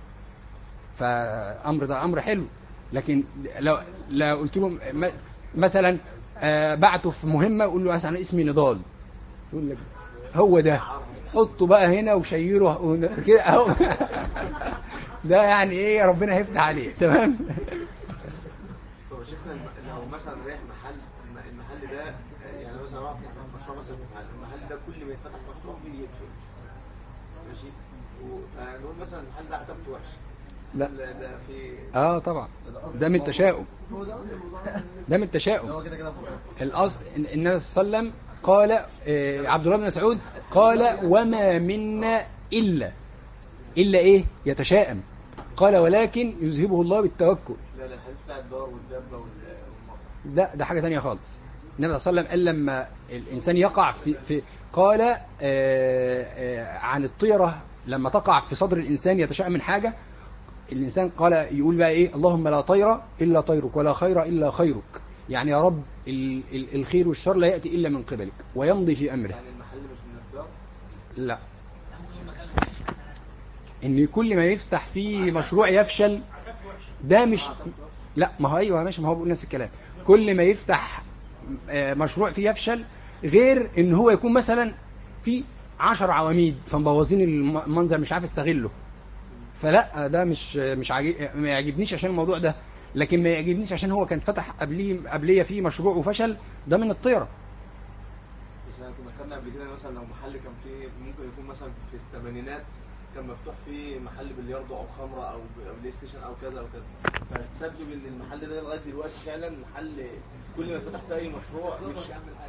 فامر ده امر حلو، لكن لو لو قلت له م- مثلا آه، بعته في مهمه، اقول له مثلا انا اسمي نضال، يقول لك هو ده، حطه بقى هنا وشيره كده اهو. ده يعني ايه، ربنا هيفتح عليه. تمام. طب يا شيخنا، الم- لو مثلا رايح محل، الم- المحل ده آه، يعني مثلا راح يفتح مشروع مثلا في محل، المحل ده كل ما يتفتح مشروع فيه يقفل، ماشي، و- فنقول مثلا المحل ده عتبته وحشه. لا. ده ده في اه طبعا، ده من التشاؤم، هو ده اصل الموضوع ده. ده من التشاؤم. هو كده كده الاصل إن- النبي صلى الله عليه وسلم قال، آه، عبد الله بن مسعود قال وما منا الا الا ايه يتشائم، قال ولكن يذهبه الله بالتوكل. لا لا، الحديث بتاع الدار والدابه وال- والمرأة. ده ده حاجه تانية خالص. النبي صلى الله عليه وسلم قال لما الانسان يقع في, في قال آه، آه، عن الطيره لما تقع في صدر الانسان يتشائم من حاجه، الانسان قال يقول بقى ايه، اللهم لا طير الا طيرك ولا خير الا خيرك. يعني يا رب ال- ال- الخير والشر لا ياتي الا من قبلك ويمضي في امره. يعني المحل مش من الدار. لا، ان كل ما يفتح فيه مشروع يفشل، ده مش، لا ما هو ايوه ماشي، ما هو بيقول نفس الكلام. كل ما يفتح آه، مشروع فيه يفشل، غير ان هو يكون مثلا في عشر عواميد فمبوظين المنظر مش عارف استغله، فلا ده مش مش عاجب، ما يعجبنيش عشان الموضوع ده. لكن ما يعجبنيش عشان هو كان فتح قبليه قبليه فيه مشروع وفشل، ده من الطيره. بس انا كنا خدنا قبل كده مثلا لو محل كان فيه، ممكن يكون مثلا في الثمانينات كان مفتوح فيه محل بلياردو او خمره او ب- أو بلاي ستيشن او كذا او كذا، فتسبب ان المحل ده لغايه دلوقتي فعلا محل كل ما فتح فيه اي مشروع مش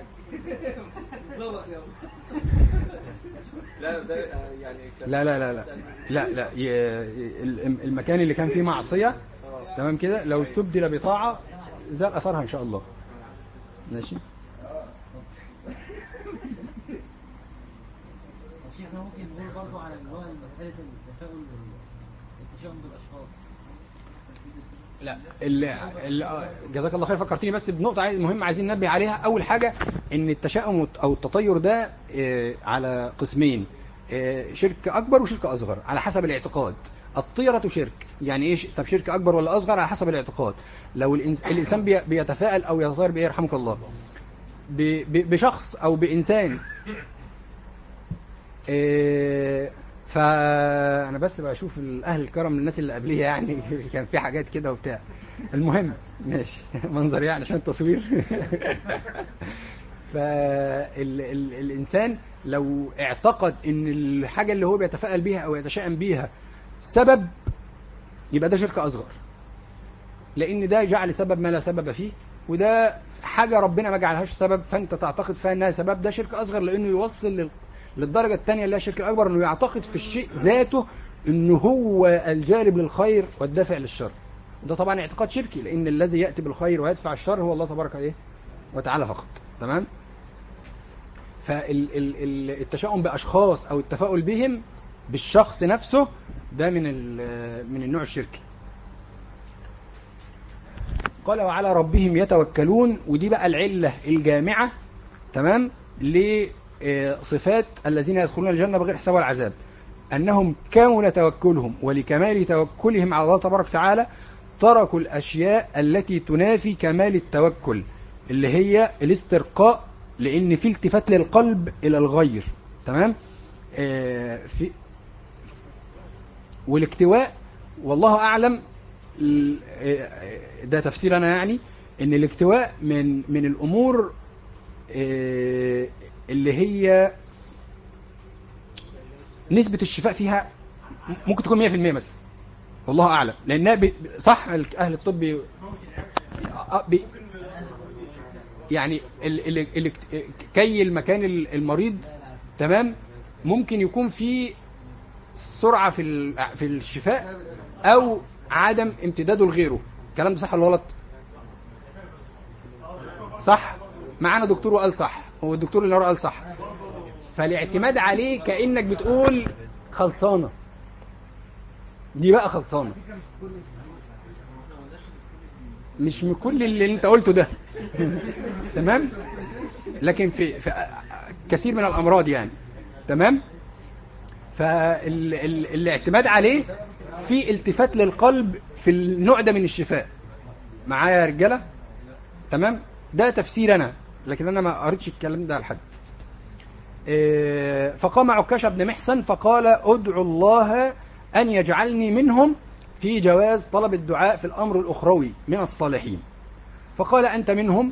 لا ده آه، يعني كان- لا لا لا لا لا لا ي- ي- المكان اللي كان فيه معصيه، تمام كده، لو استبدل بطاعه زال اثرها ان شاء الله. ماشي. شيخنا ممكن نقول برضو على اللي هو مسألة التفاؤل والتشاؤم بالأشخاص. لا ال ال جزاك الله خير، فكرتني بس بنقطه عايز مهم عايزين ننبه عليها. اول حاجه ان التشاؤم او التطير ده آه، على قسمين، آه، شرك اكبر وشرك اصغر على حسب الاعتقاد. الطيرة شرك، يعني ايه ش- طب شرك اكبر ولا اصغر؟ على حسب الاعتقاد. لو الإنس... الانسان بي... بيتفائل او يتطير بايه يرحمك الله، ب... ب... بشخص او بانسان، آه، فانا بس بشوف الاهل الكرم الناس اللي قبليه يعني كان في حاجات كده وبتاع. المهم ماشي منظر يعني عشان التصوير. فالإنسان لو اعتقد ان الحاجة اللي هو بيتفائل بيها او يتشائم بيها سبب، يبقى ده شرك اصغر، لان ده جعل سبب ما لا سبب فيه، وده حاجة ربنا ما جعلهاش سبب فانت تعتقد فيها انها سبب. ده شرك اصغر، لانه يوصل لل... للدرجة الثانية اللي هي الشرك الاكبر، انه يعتقد في الشيء ذاته انه هو الجالب للخير والدافع للشر. وده طبعا اعتقاد شركي، لان الذي يأتي بالخير ويدفع الشر هو الله تبارك ايه وتعالى فقط. تمام. فالتشاؤم باشخاص او التفاؤل بهم بالشخص نفسه ده من من النوع الشركي. قال وعلى ربهم يتوكلون، ودي بقى العلة الجامعة تمام لصفات الذين يدخلون الجنة بغير حساب ولا عذاب، أنهم كامل توكلهم، ولكمال توكلهم على الله تبارك وتعالى تركوا الأشياء التي تنافي كمال التوكل، اللي هي الاسترقاء، لأن في التفات للقلب إلى الغير. تمام. آه في والاكتواء، والله أعلم ده تفسير أنا يعني، ان الاكتواء من من الامور اللي هي نسبة الشفاء فيها ممكن تكون مية في المية مثلا، والله اعلم، لانها صح اهل الطب بي يعني ال ال ال كي المكان المريض تمام ممكن يكون في سرعة في في الشفاء او عدم امتداده لغيره. الكلام ده صح ولا غلط؟ صح. معانا دكتور وقال صح، هو الدكتور اللي قال صح، فالاعتماد عليه كأنك بتقول خلصانة. دي بقى خلصانة، مش من كل اللي انت قلته ده تمام، لكن في, في كثير من الامراض يعني. تمام. فالاعتماد عليه في التفات للقلب في النوع ده من الشفاء. معايا يا رجاله؟ تمام. ده تفسير انا، لكن انا ما قريتش الكلام ده لحد. فقام عكاشة بن محسن فقال ادعو الله ان يجعلني منهم في جواز طلب الدعاء في الامر الاخروي من الصالحين. فقال انت منهم.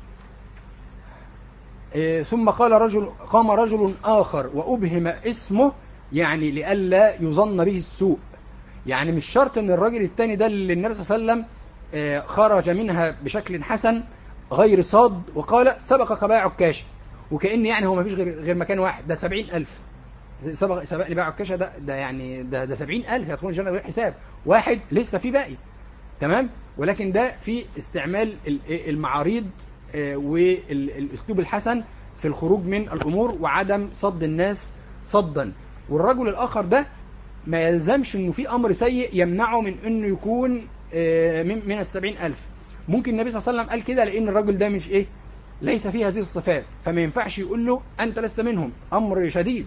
ثم قال رجل قام رجل آخر وأبهم اسمه، يعني لئلا يظن به السوء، يعني مش شرط ان الراجل الثاني ده اللي النبي صلى الله عليه وسلم خرج منها بشكل حسن غير صاد وقال سبقك باع عكاشة، وكأن يعني هو ما فيش غير غير مكان واحد، ده سبعين ألف سبق سبق لي باع عكاشة، ده ده يعني ده ده سبعين ألف يدخلون الجنة بغير حساب، واحد لسه في باقي. تمام. ولكن ده في استعمال المعاريض والاسلوب الحسن في الخروج من الامور وعدم صد الناس صدا. والرجل الاخر ده ما يلزمش انه في امر سيء يمنعه من انه يكون من السبعين الف. ممكن النبي صلى الله عليه وسلم قال كده لان الرجل ده مش ايه، ليس فيه هذه الصفات، فما ينفعش يقول له انت لست منهم، امر شديد.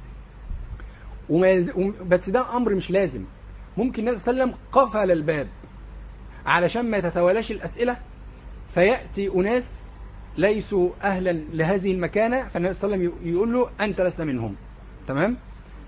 وما يلز... بس ده امر مش لازم. ممكن النبي صلى الله عليه وسلم قفل الباب علشان ما تتوالىش الاسئله، فياتي اناس ليسوا أهلا لهذه المكانة، فالنبي صلى الله عليه وسلم يقول له أنت لست منهم. تمام.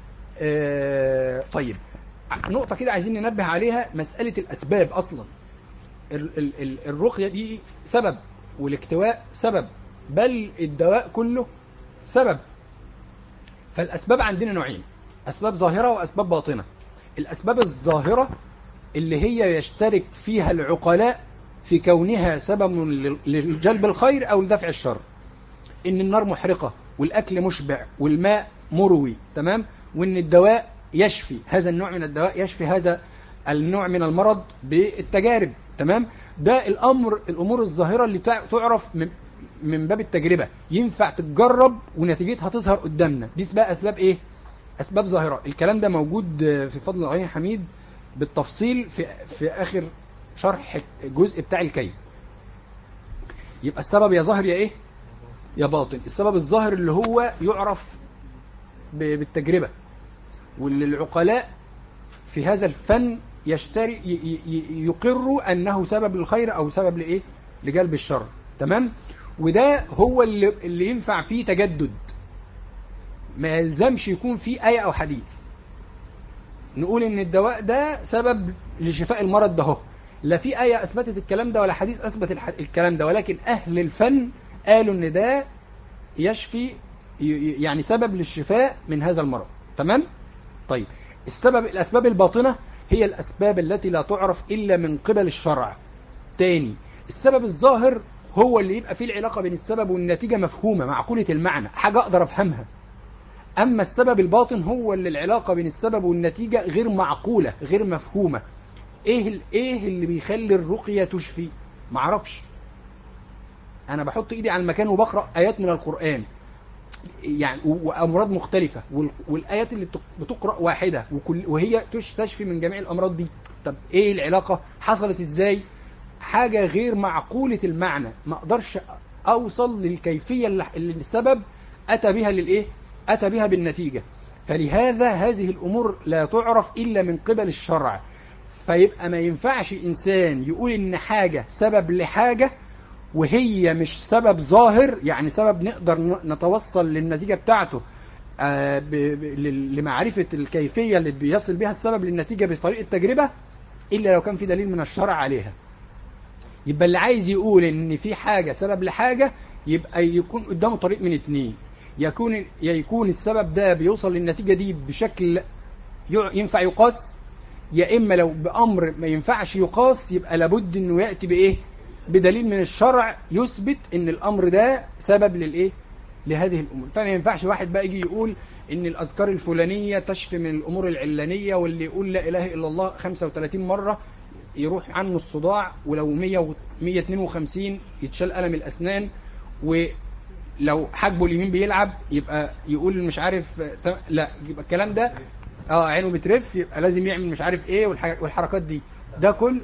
آه طيب، نقطة كده عايزين ننبه عليها، مسألة الأسباب. أصلا ال ال ال الرقية دي سبب، والاكتواء سبب، بل الدواء كله سبب. فالأسباب عندنا نوعين، أسباب ظاهرة وأسباب باطنة. الأسباب الظاهرة اللي هي يشترك فيها العقلاء في كونها سبب لجلب الخير أو لدفع الشر. إن النار محرقة، والأكل مشبع، والماء مروي. تمام. وإن الدواء يشفي، هذا النوع من الدواء يشفي هذا النوع من المرض بالتجارب. تمام. ده الأمر، الأمور الظاهرة اللي تعرف من باب التجربة، ينفع تتجرب ونتيجتها تظهر قدامنا. دي اسمها أسباب إيه؟ أسباب ظاهرة. الكلام ده موجود في فضل الغني حميد بالتفصيل في في آخر شرح الجزء بتاع الكي. يبقى السبب يا ظاهر يا ايه، يا باطن. السبب الظاهر اللي هو يعرف بالتجربة، واللي العقلاء في هذا الفن يشتري يقروا انه سبب للخير او سبب لايه، لجلب الشر. تمام. وده هو اللي, اللي ينفع فيه تجدد، ما يلزمش يكون فيه آية او حديث نقول ان الدواء ده سبب لشفاء المرض ده. هو لا في آية أثبتت الكلام ده ولا حديث أثبت الكلام ده، ولكن أهل الفن قالوا إن ده يشفي، يعني سبب للشفاء من هذا المرض. تمام. طيب، السبب الأسباب الباطنة هي الأسباب التي لا تعرف إلا من قبل الشرع. تاني، السبب الظاهر هو اللي يبقى فيه العلاقة بين السبب والنتيجة مفهومة، معقولة المعنى، حاجة أقدر أفهمها. أما السبب الباطن هو اللي العلاقة بين السبب والنتيجة غير معقولة، غير مفهومة. ايه ايه اللي بيخلي الرقية تشفي؟ معرفش. انا بحط ايدي على المكان وبقرأ ايات من القرآن يعني وامراض مختلفة، والايات اللي بتقرأ واحدة وكل وهي تشفي من جميع الامراض دي. طب ايه العلاقة؟ حصلت ازاي؟ حاجة غير معقولة المعنى، ما اقدرش اوصل للكيفية اللي السبب اتى بها للايه، اتى بها بالنتيجة. فلهذا هذه الامور لا تعرف الا من قبل الشرع. فيبقى ما ينفعش إنسان يقول إن حاجة سبب لحاجة وهي مش سبب ظاهر، يعني سبب نقدر نتوصل للنتيجة بتاعته لمعرفة الكيفية اللي بيصل بها السبب للنتيجة بطريقة تجربة، إلا لو كان في دليل من الشرع عليها. يبقى اللي عايز يقول إن في حاجة سبب لحاجة يبقى يكون قدامه طريق من اتنين، يكون يكون السبب ده بيوصل للنتيجة دي بشكل ينفع يقاس، يا إما لو بأمر ما ينفعش يقاس يبقى لابد إنه يأتي بإيه، بدليل من الشرع يثبت إن الأمر ده سبب للإيه، لهذه الأمور. فما ينفعش واحد بقى يجي يقول إن الأذكار الفلانية تشفي من الأمور العلانية، واللي يقول لا إله إلا الله خمسة وثلاثين مرة يروح عنه الصداع، ولو مية واثنين وخمسين يتشال ألم الأسنان، ولو حاجبه اليمين بيلعب يبقى يقول مش عارف. لا، يبقى الكلام ده اه عينه بترف يبقى لازم يعمل مش عارف ايه والح- والحركات دي، ده كل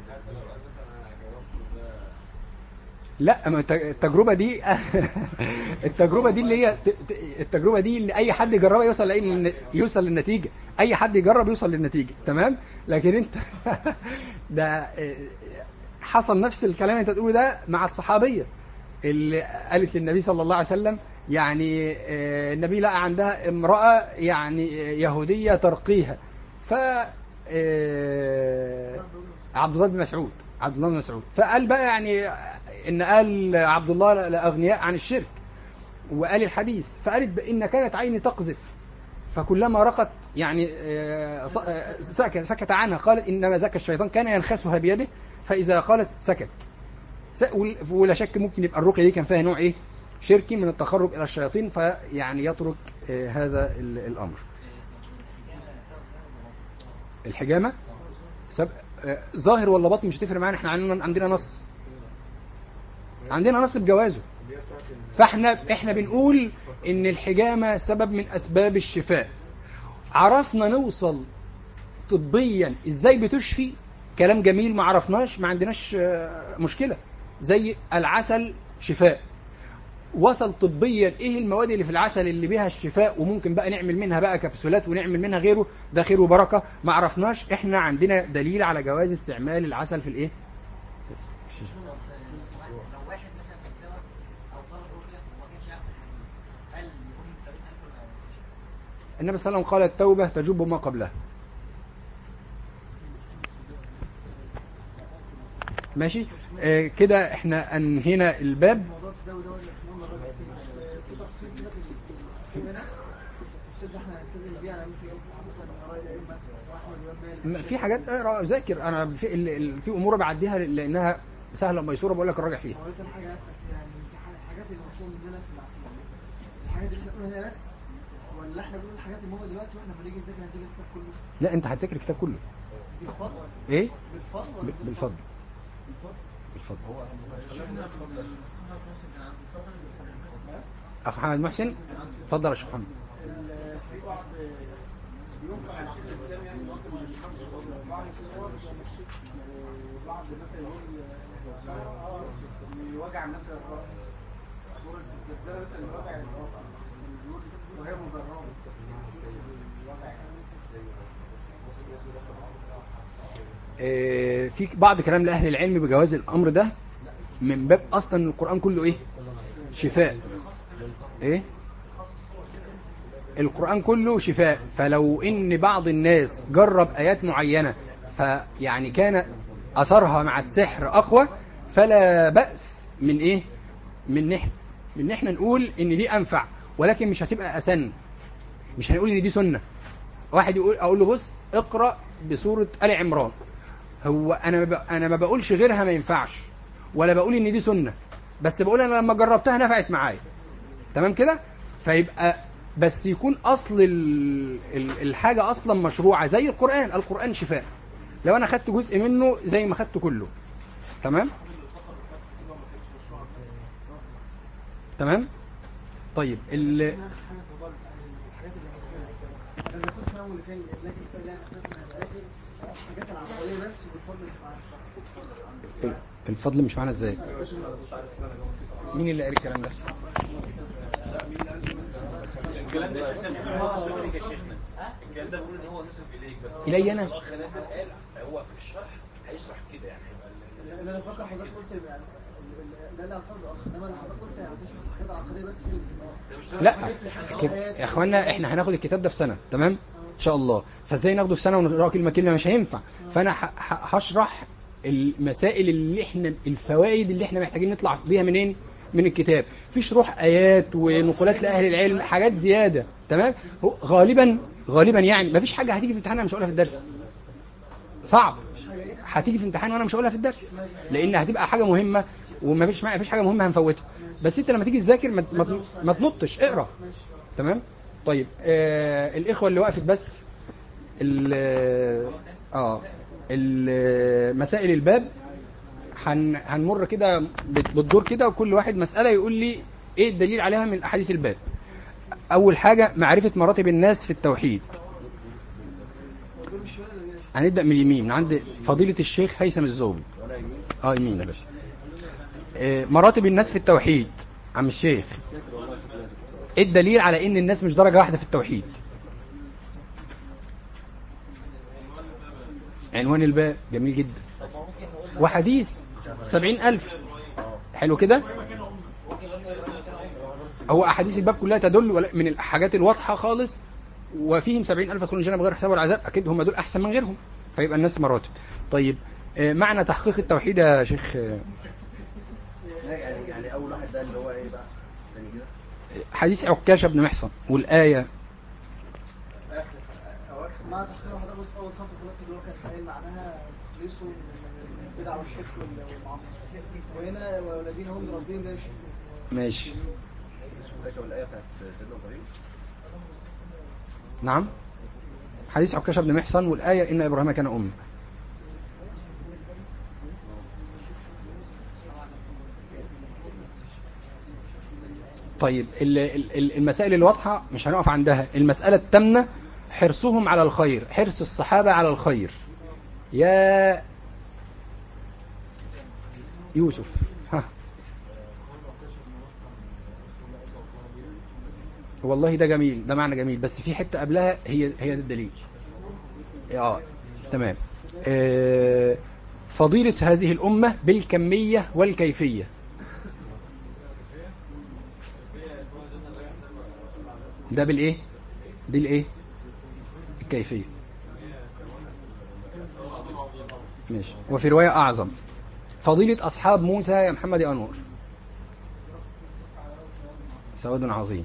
لا. ما الت- التجربه دي التجربه دي اللي هي ت- ت- التجربه دي اللي اي حد يجربها يوصل لأي يوصل للنتيجه، اي حد يجرب يوصل للنتيجه، تمام. لكن انت ده آه، حصل نفس الكلام اللي انت تقوله ده مع الصحابيه اللي قالت للنبي صلى الله عليه وسلم، يعني آه، النبي لقى عندها امراه يعني يهوديه ترقيها، ف آه، عبد الله بن مسعود عبد الله بن مسعود فقال بقى يعني ان قال عبد الله لاغنياء عن الشرك، وقال الحديث، فقالت بان كانت عيني تقذف، فكلما رقت يعني آه، ص- آه، سكت سكت عنها، قالت انما ذاك الشيطان كان ينخسها بيده، فاذا قالت سكت. س- وال- ولا شك ممكن يبقى الرقيه دي كان فيها نوع ايه شركي من التقرب الى الشياطين، فيعني يترك آه، هذا ال- الامر. الحجامه سب... آه، ظاهر ولا باطن مش هتفرق معانا، احنا عندنا عندنا نص عندنا نص بجوازه، فاحنا احنا بنقول ان الحجامه سبب من اسباب الشفاء. عرفنا نوصل طبيا ازاي بتشفي، كلام جميل. ما عرفناش ما عندناش آه، مشكله. زي العسل شفاء، وصل طبيا ايه المواد اللي في العسل اللي بيها الشفاء، وممكن بقى نعمل منها بقى كبسولات ونعمل منها غيره، ده خير وبركه. ما عرفناش، احنا عندنا دليل على جواز استعمال العسل في الايه. لو واحد مثلا في الدواء او طلب رقيه وما كانش يعرف الحديث، هل يكون سبيل ألف ولا مفيش؟ النبي صلى الله عليه وسلم قال التوبه تجب ما قبلها. ماشي آه كده احنا انهينا الباب. الموضوع ده وده ولا احنا قلنا الراجل في تفصيل كده في هنا التفسير ده احنا هنلتزم بيه على مثل مثلا قرايه ائمه واحمد ومالك. في حاجات اقرا ذاكر انا في, ال- ال- في امور بعديها لانها سهله وميسوره بقول لك الراجع فيها. هو كان حاجه اسف يعني الحاجات اللي مطلوب مننا في العقيده، الحاجات اللي احنا قلنا هنا بس، ولا احنا بنقول الحاجات المهمه دلوقتي واحنا بنيجي نذاكر هنذاكر الكتاب كله لا انت هتذاكر الكتاب كله. بالفضل ايه بالفضل ب- ولا بالفضل بالفضل. اخ محمد محسن اتفضل يا شيخ محمد. في بعض بينكر على الشيخ الاسلام يعني بعض بعض الصور وبعض مثلا يقول يوجع مثلا الراس، صورة الزلزال مثلا يوجع الواقع وهي مجربة الوجع إيه في بعض كلام لاهل العلم بجواز الامر ده من باب اصلا القران كله ايه شفاء. ايه القرآن كله شفاء، فلو ان بعض الناس جرب آيات معينة فيعني كان أثرها مع السحر أقوى، فلا بأس من إيه من نحن من احنا نقول ان دي أنفع، ولكن مش هتبقى أسن. مش هنقول ان دي سنة. واحد يقول أقول له بص اقرأ بسورة آل عمران، هو أنا ما أنا ما بقولش غيرها ما ينفعش، ولا بقول ان دي سنة، بس بقول أنا لما جربتها نفعت معايا، تمام كده. فيبقى بس يكون أصل ال- ال- الحاجة أصلا مشروعة زي القرآن. القرآن شفاء، لو أنا خدت جزء منه زي ما خدت كله، تمام تمام. طيب ال الحاجات اللي مثلا اذا كنت فاهم اللي كان لكن كان لا نفسنا لكن الحاجات العقليه بس والفضل مش مع الشرع. الفضل مش معانا ازاي؟ مين اللي قال الكلام ده؟ الكلام ده شيخنا بيقول إليك يا شيخنا، الكلام ده بيقول ان هو نسب اليك بس. إلي أنا؟ الاخ نادر قال هو في الشرح هيشرح كده يعني هيبقى اللي انا فاكر حضرتك قلت يعني لا لا الفرض اخ انما اللي حضرتك قلت يعني هتشرح حاجات عقليه بس. لا كده يا اخوانا احنا هناخد الكتاب ده في سنة، تمام ان شاء الله. فازاي ناخده في سنة ونقراه كلمة كلمة؟ مش هينفع. فانا ه- ه- هشرح المسائل اللي احنا الفوائد اللي احنا محتاجين نطلع بيها منين من الكتاب. في شروح ايات ونقولات لاهل العلم، حاجات زيادة، تمام. هو غالبا غالبا يعني مفيش حاجة هتيجي في امتحان انا مش هقولها في الدرس. صعب هتيجي في امتحان وانا مش هقولها في الدرس، لان هتبقى حاجة مهمة وما فيش معايا فيش حاجة مهمة هنفوتها. بس انت لما تيجي تذاكر ما ما- ما تنطش، اقرا، تمام. طيب آه الاخوة اللي وقفت بس ال اه ال- مسائل الباب هن هنمر كده بت- بتدور كده، وكل واحد مسألة يقول لي ايه الدليل عليها من احاديث الباب. اول حاجة معرفة مراتب الناس في التوحيد. الشمال ولا اليمين؟ هنبدأ من اليمين، من عند فضيلة الشيخ هيثم الزوبي. ولا يمين؟ اه يمين يا باشا. آه، مراتب الناس في التوحيد عم الشيخ. فاكر والله فاكر. ايه الدليل على ان الناس مش درجة واحدة في التوحيد؟ عنوان الباب جميل جدا، وحديث سبعين ألف. حلو كده. هو أحاديث الباب كلها تدل ولا- من الحاجات الواضحة خالص، وفيهم سبعين ألف يدخلون الجنة بغير حساب ولا عذاب، أكيد هم دول أحسن من غيرهم، فيبقى الناس مراتب. طيب آه، معنى تحقيق التوحيد يا شيخ؟ آه، لا يعني يعني اول واحد ده اللي هو ايه بقى؟ تاني كده. حديث عكاشة بن محصن والآية. مع تحقيق واحد أول أول صف خلاص اللي هو كان قايل معناها تخليصه من البدع والشرك وال- والمعاصي. وهنا والذين هم ربهم لا يشركون. ماشي. عكاشة والآية بتاعت سيدنا إبراهيم. نعم، حديث عكاشة بن محصن والآية إن إبراهيم كان أمة. طيب ال- ال- المسائل الواضحة مش هنقف عندها. المسألة التامنة حرصهم على الخير، حرص الصحابة على الخير. يا يوسف، ها والله ده جميل، ده معنى جميل، بس في حتة قبلها هي هي ده الدليل. اه تمام. آه، فضيلة هذه الأمة بالكمية والكيفية. ده بالإيه؟ دي الإيه؟ الكيفية. ماشي. وفي رواية أعظم فضيلة أصحاب موسى يا محمد يا أنور. سواد عظيم.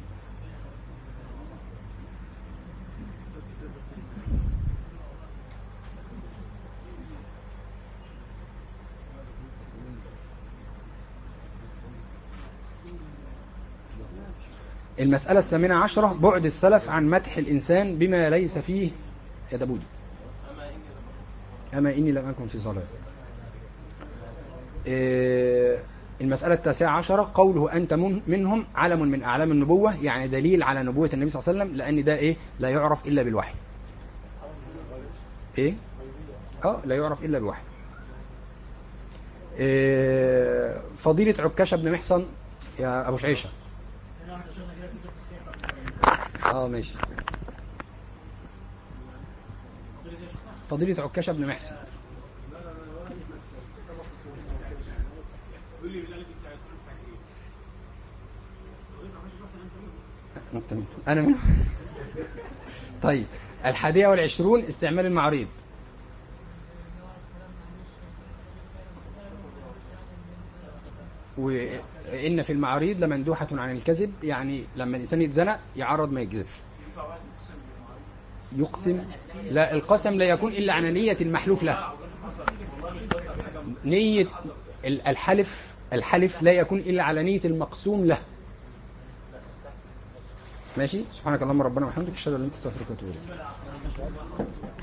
المسألة الثامنة عشرة بعد السلف عن مدح الإنسان بما ليس فيه يا دبودي. أما إني لم أكن في صلاة. إيه، المسألة التاسعة عشرة قوله أنت من- منهم علم من أعلام النبوة، يعني دليل على نبوة النبي صلى الله عليه وسلم، لأن ده إيه لا يعرف إلا بالوحي. إيه آه لا يعرف إلا بالوحي. إيه، فضيلة عكاشة بن محصن يا أبو شعيشة. آه ماشي. فضيلة عكاشة بن محصن. أنا منه. طيب الحادية والعشرون استعمال المعاريض. وإن في المعاريض لمندوحة عن الكذب، يعني لما الإنسان يتزنق يعرض ما يكذبش. يقسم، لا القسم لا يكون إلا عن نية المحلوف له. نية الحلف، الحلف لا يكون إلا على نية المقسوم له. ماشي. سبحانك اللهم ربنا وبحمدك اشهد ان لا اله الا انت استغفرك واتوب اليك.